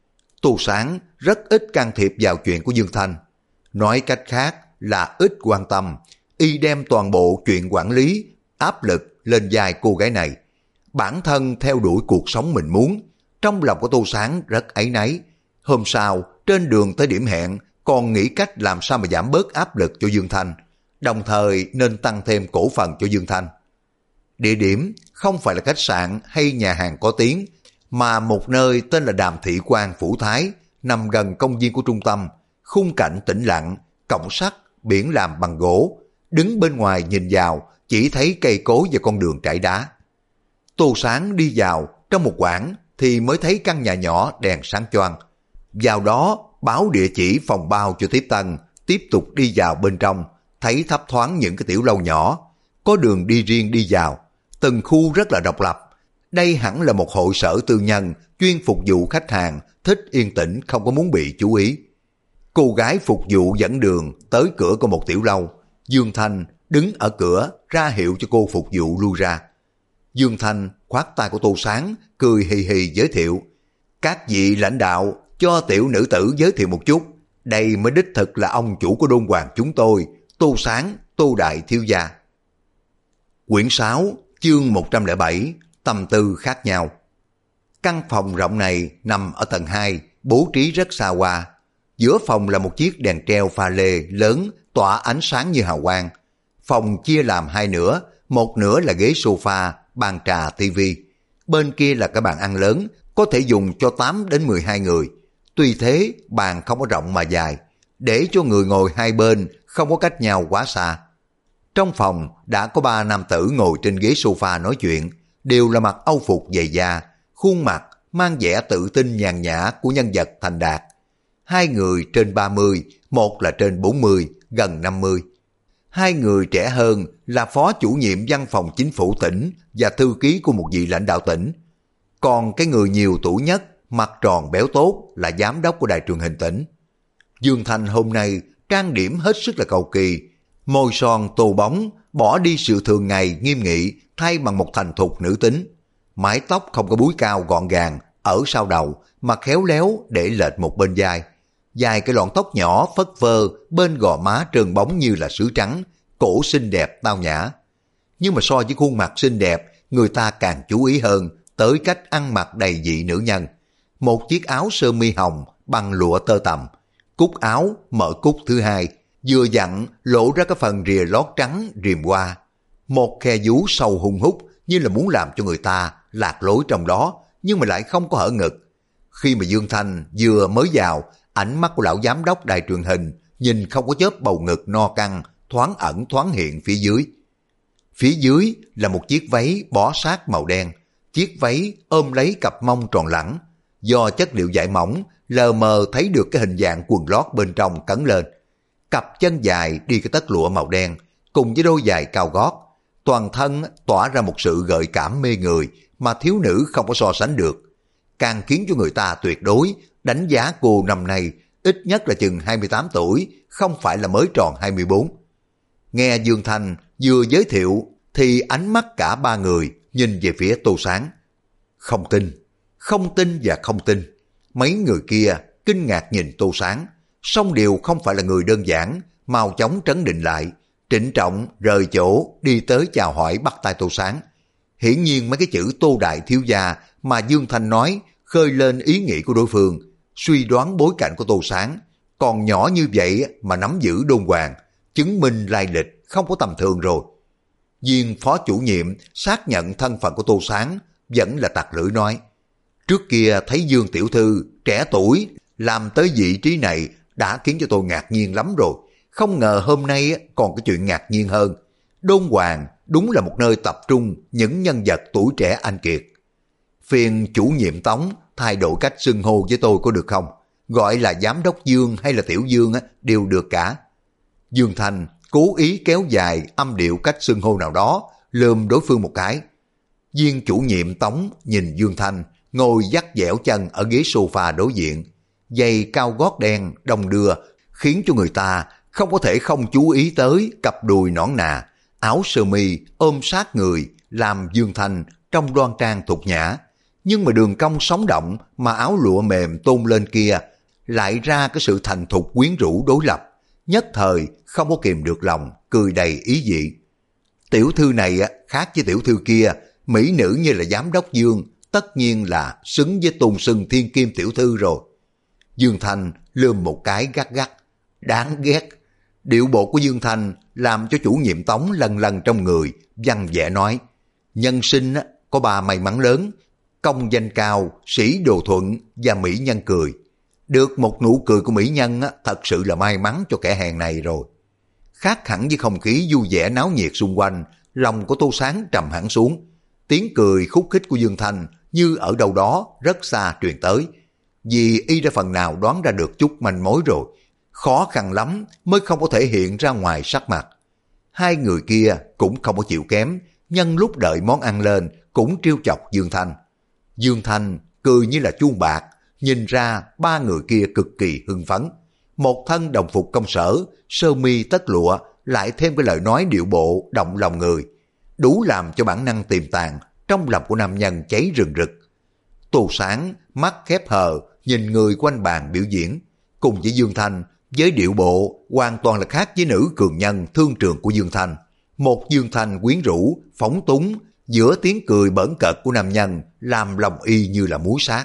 Tô Sáng rất ít can thiệp vào chuyện của Dương Thanh. Nói cách khác là ít quan tâm. Y đem toàn bộ chuyện quản lý, áp lực lên vai cô gái này. Bản thân theo đuổi cuộc sống mình muốn. Trong lòng của Tô Sáng rất áy náy. Hôm sau, trên đường tới điểm hẹn, còn nghĩ cách làm sao mà giảm bớt áp lực cho Dương Thanh, đồng thời nên tăng thêm cổ phần cho Dương Thanh. Địa điểm không phải là khách sạn hay nhà hàng có tiếng, mà một nơi tên là Đàm Thị Quan Phủ Thái, nằm gần công viên của trung tâm, khung cảnh tĩnh lặng, cổng sắt, biển làm bằng gỗ. Đứng bên ngoài nhìn vào, chỉ thấy cây cối và con đường trải đá. Tô Sáng đi vào trong một quãng thì mới thấy căn nhà nhỏ đèn sáng choang. Vào đó báo địa chỉ phòng bao cho tiếp tân, tiếp tục đi vào bên trong, thấy thấp thoáng những cái tiểu lâu nhỏ, có đường đi riêng đi vào, từng khu rất là độc lập. Đây hẳn là một hội sở tư nhân chuyên phục vụ khách hàng thích yên tĩnh, không có muốn bị chú ý. Cô gái phục vụ dẫn đường tới cửa của một tiểu lâu. Dương Thanh đứng ở cửa ra hiệu cho cô phục vụ lui ra. Dương Thanh khoát tay của Tô Sáng, cười hì hì giới thiệu. Các vị lãnh đạo, cho tiểu nữ tử giới thiệu một chút. Đây mới đích thực là ông chủ của Đôn Hoàng chúng tôi, Tô Sáng, Tô Đại Thiếu Gia. Quyển 6, chương 107, tâm tư khác nhau. Căn phòng rộng này nằm ở tầng 2, bố trí rất xa hoa. Giữa phòng là một chiếc đèn treo pha lê lớn tỏa ánh sáng như hào quang. Phòng chia làm hai nửa, một nửa là ghế sofa, bàn trà, tivi. Bên kia là cái bàn ăn lớn, có thể dùng cho 8 đến 12 người. Tuy thế, bàn không có rộng mà dài, để cho người ngồi hai bên không có cách nhau quá xa. Trong phòng đã có 3 nam tử ngồi trên ghế sofa nói chuyện, đều là mặc âu phục dày da, khuôn mặt mang vẻ tự tin nhàn nhã của nhân vật thành đạt. 2 người trên 30, một là trên 40, gần 50. 2 người trẻ hơn là phó chủ nhiệm văn phòng chính phủ tỉnh và thư ký của một vị lãnh đạo tỉnh. Còn cái người nhiều tuổi nhất, mặt tròn béo tốt là giám đốc của đài truyền hình tỉnh. Dương Thanh hôm nay trang điểm hết sức là cầu kỳ, môi son tô bóng, bỏ đi sự thường ngày nghiêm nghị thay bằng một thành thục nữ tính. Mái tóc không có búi cao gọn gàng ở sau đầu mà khéo léo để lệch một bên vai. Dài cái lọn tóc nhỏ phất phơ bên gò má trơn bóng như là sứ trắng, cổ xinh đẹp tao nhã. Nhưng mà so với khuôn mặt xinh đẹp, người ta càng chú ý hơn tới cách ăn mặc đầy vị nữ nhân. Một chiếc áo sơ mi hồng bằng lụa tơ tằm, cúc áo mở cúc thứ hai, vừa dặn lộ ra cái phần rìa lót trắng rìm qua. Một khe vú sâu hun hút như là muốn làm cho người ta lạc lối trong đó, nhưng mà lại không có hở ngực. Khi mà Dương Thanh vừa mới vào, ánh mắt của lão giám đốc đài truyền hình nhìn không có chớp bầu ngực no căng, thoáng ẩn thoáng hiện phía dưới. Phía dưới là một chiếc váy bó sát màu đen, chiếc váy ôm lấy cặp mông tròn lẳng. Do chất liệu vải mỏng, lờ mờ thấy được cái hình dạng quần lót bên trong cấn lên. Cặp chân dài đi cái tất lụa màu đen, cùng với đôi giày cao gót. Toàn thân tỏa ra một sự gợi cảm mê người mà thiếu nữ không có so sánh được. Càng khiến cho người ta tuyệt đối đánh giá cô năm nay ít nhất là chừng 28 tuổi, không phải là mới tròn 24. Nghe Dương Thanh vừa giới thiệu thì ánh mắt cả 3 người nhìn về phía Tô Sáng. Không tin và không tin. Mấy người kia kinh ngạc nhìn Tô Sáng, song đều không phải là người đơn giản, mau chóng trấn định lại, trịnh trọng rời chỗ đi tới chào hỏi bắt tay Tô Sáng. Hiển nhiên mấy cái chữ Tô đại thiếu gia mà Dương Thanh nói khơi lên ý nghĩ của đối phương, suy đoán bối cảnh của Tô Sáng. Còn nhỏ như vậy mà nắm giữ đôn hoàng, chứng minh lai lịch không có tầm thường rồi. Viên phó chủ nhiệm xác nhận thân phận của Tô Sáng, vẫn là tặc lưỡi nói: trước kia thấy Dương tiểu thư trẻ tuổi làm tới vị trí này đã khiến cho tôi ngạc nhiên lắm rồi, không ngờ hôm nay còn cái chuyện ngạc nhiên hơn. Đôn hoàng đúng là một nơi tập trung những nhân vật tuổi trẻ anh kiệt. Phiền chủ nhiệm Tống thay đổi cách xưng hô với tôi có được không? Gọi là giám đốc Dương hay là tiểu Dương đều được cả. Dương Thanh cố ý kéo dài âm điệu cách xưng hô nào đó, lườm đối phương một cái. Viên chủ nhiệm Tống nhìn Dương Thanh ngồi dắt dẻo chân ở ghế sofa đối diện, giày cao gót đen đong đưa khiến cho người ta không có thể không chú ý tới cặp đùi nõn nà, áo sơ mi ôm sát người làm Dương Thanh trông đoan trang thục nhã. Nhưng mà đường cong sống động mà áo lụa mềm tôn lên kia lại ra cái sự thành thục quyến rũ đối lập, nhất thời không có kìm được lòng, cười đầy ý vị. Tiểu thư này khác với tiểu thư kia, mỹ nữ như là giám đốc Dương, tất nhiên là xứng với tôn xưng thiên kim tiểu thư rồi. Dương Thanh lườm một cái gắt gắt, đáng ghét. Điệu bộ của Dương Thanh làm cho chủ nhiệm Tống lần lần trong người, văn vẻ nói: nhân sinh có 3 may mắn lớn, công danh cao, sĩ đồ thuận và mỹ nhân cười. Được một nụ cười của mỹ nhân thật sự là may mắn cho kẻ hèn này rồi. Khác hẳn với không khí vui vẻ náo nhiệt xung quanh, lòng của Tô Sáng trầm hẳn xuống. Tiếng cười khúc khích của Dương Thanh như ở đâu đó rất xa truyền tới. Vì y đã phần nào đoán ra được chút manh mối rồi, khó khăn lắm mới không có thể hiện ra ngoài sắc mặt. 2 người kia cũng không có chịu kém, nhân lúc đợi món ăn lên cũng trêu chọc Dương Thanh. Dương Thanh cười như là chuông bạc, nhìn ra 3 người kia cực kỳ hưng phấn. Một thân đồng phục công sở, sơ mi tất lụa, lại thêm cái lời nói điệu bộ động lòng người, đủ làm cho bản năng tiềm tàng trong lòng của nam nhân cháy rừng rực. Tô Sáng mắt khép hờ nhìn người quanh bàn biểu diễn, cùng với Dương Thanh với điệu bộ hoàn toàn là khác với nữ cường nhân thương trường của Dương Thanh. Một Dương Thanh quyến rũ, phóng túng, giữa tiếng cười bỡn cợt của nam nhân làm lòng y như là muối sát.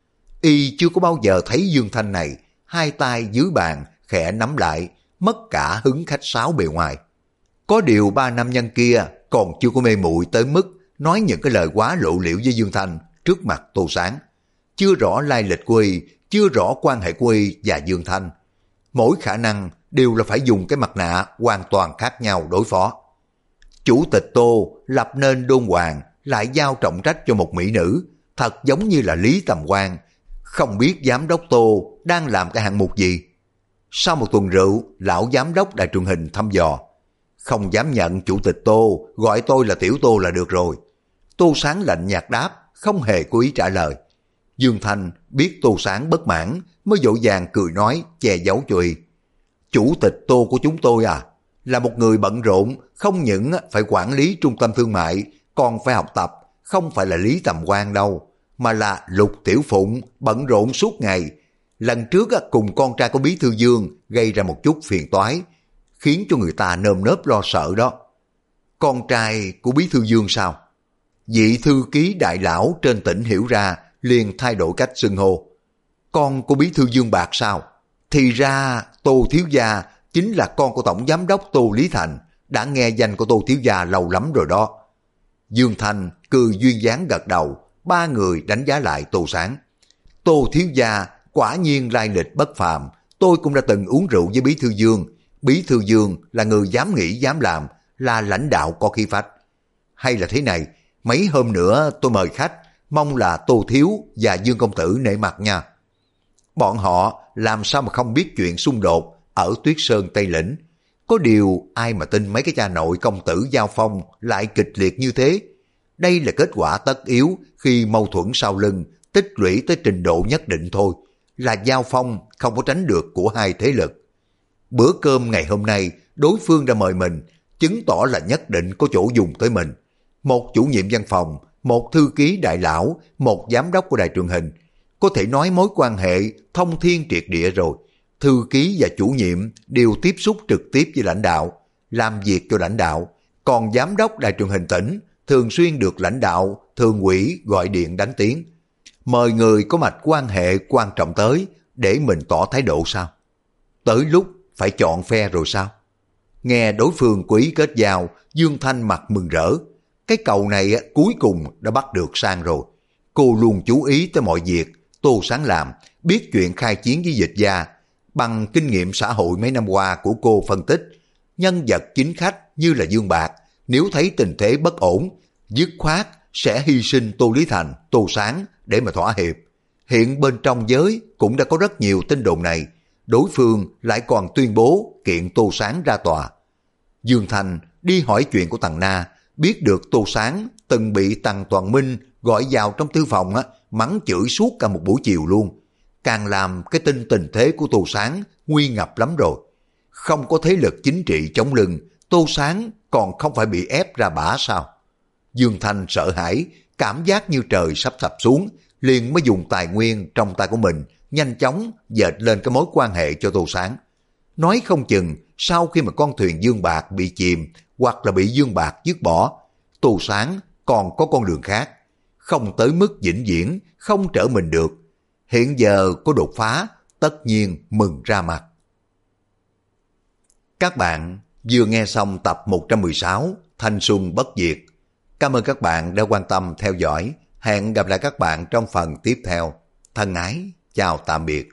Y chưa có bao giờ thấy Dương Thanh này, 2 tay dưới bàn khẽ nắm lại, mất cả hứng khách sáo bề ngoài. Có điều 3 nam nhân kia còn chưa có mê muội tới mức nói những cái lời quá lộ liễu với Dương Thanh trước mặt Tô Sáng. Chưa rõ lai lịch của y, chưa rõ quan hệ của y và Dương Thanh. Mỗi khả năng đều là phải dùng cái mặt nạ hoàn toàn khác nhau đối phó. Chủ tịch Tô lập nên đôn hoàng, lại giao trọng trách cho một mỹ nữ, thật giống như là Lý Tầm Quan. Không biết giám đốc Tô đang làm cái hạng mục gì. Sau một tuần rượu, lão giám đốc đài truyền hình thăm dò. Không dám nhận chủ tịch Tô, gọi tôi là Tiểu Tô là được rồi. Tô Sáng lạnh nhạt đáp, không hề cố ý trả lời. Dương Thanh biết Tô Sáng bất mãn, mới vội vàng cười nói, che giấu cho y. Chủ tịch Tô của chúng tôi là một người bận rộn, không những phải quản lý trung tâm thương mại, còn phải học tập, không phải là Lý Tầm Quan đâu, mà là Lục Tiểu Phụng, bận rộn suốt ngày. Lần trước cùng con trai của Bí Thư Dương gây ra một chút phiền toái, khiến cho người ta nơm nớp lo sợ đó. Con trai của Bí Thư Dương sao? Vị thư ký đại lão trên tỉnh hiểu ra, liền thay đổi cách xưng hô. Con của Bí Thư Dương Bạc sao? Thì ra Tô thiếu gia chính là con của tổng giám đốc Tô Lý Thành, đã nghe danh của Tô thiếu gia lâu lắm rồi đó. Dương Thanh cười duyên dáng gật đầu, ba người đánh giá lại Tô Sáng. Tô thiếu gia quả nhiên lai lịch bất phàm, tôi cũng đã từng uống rượu với Bí Thư Dương. Bí Thư Dương là người dám nghĩ dám làm, là lãnh đạo có khí phách. Hay là thế này, mấy hôm nữa tôi mời khách, mong là Tô thiếu và Dương công tử nể mặt nha. Bọn họ làm sao mà không biết chuyện xung đột ở Tuyết Sơn Tây Lĩnh. Có điều ai mà tin mấy cái cha nội công tử giao phong lại kịch liệt như thế. Đây là kết quả tất yếu khi mâu thuẫn sau lưng tích lũy tới trình độ nhất định thôi. Là giao phong không có tránh được của hai thế lực. Bữa cơm ngày hôm nay đối phương đã mời mình, chứng tỏ là nhất định có chỗ dùng tới mình. Một chủ nhiệm văn phòng, một thư ký đại lão, một giám đốc của đài truyền hình. Có thể nói mối quan hệ thông thiên triệt địa rồi. Thư ký và chủ nhiệm đều tiếp xúc trực tiếp với lãnh đạo, làm việc cho lãnh đạo. Còn giám đốc đài truyền hình tỉnh thường xuyên được lãnh đạo, thường ủy gọi điện đánh tiếng. Mời người có mạch quan hệ quan trọng tới để mình tỏ thái độ sao? Tới lúc phải chọn phe rồi sao? Nghe đối phương quý kết giao, Dương Thanh mặt mừng rỡ. Cái cầu này cuối cùng đã bắt được sang rồi. Cô luôn chú ý tới mọi việc Tô Sáng làm, biết chuyện khai chiến với dịch gia. Bằng kinh nghiệm xã hội mấy năm qua của cô phân tích, nhân vật chính khách như là Dương Bạc, nếu thấy tình thế bất ổn, dứt khoát sẽ hy sinh Tô Lý Thành, Tô Sáng để mà thỏa hiệp. Hiện bên trong giới cũng đã có rất nhiều tin đồn này, đối phương lại còn tuyên bố kiện Tô Sáng ra tòa. Dương Thành đi hỏi chuyện của Tằng Na, biết được Tô Sáng từng bị Tằng Toàn Minh gọi vào trong thư phòng mắng chửi suốt cả một buổi chiều luôn. Càng làm cái tình thế của Tô Sáng nguy ngập lắm rồi. Không có thế lực chính trị chống lưng, Tô Sáng còn không phải bị ép ra bả sao? Dương Thanh sợ hãi, cảm giác như trời sắp sập xuống, liền mới dùng tài nguyên trong tay của mình nhanh chóng dệt lên cái mối quan hệ cho Tô Sáng. Nói không chừng sau khi mà con thuyền Dương Bạc bị chìm hoặc là bị Dương Bạc dứt bỏ, Tô Sáng còn có con đường khác, không tới mức vĩnh viễn không trở mình được. Hiện giờ có đột phá, tất nhiên mừng ra mặt. Các bạn vừa nghe xong tập 116 Thanh Xuân Bất Diệt. Cảm ơn các bạn đã quan tâm theo dõi. Hẹn gặp lại các bạn trong phần tiếp theo. Thân ái, chào tạm biệt.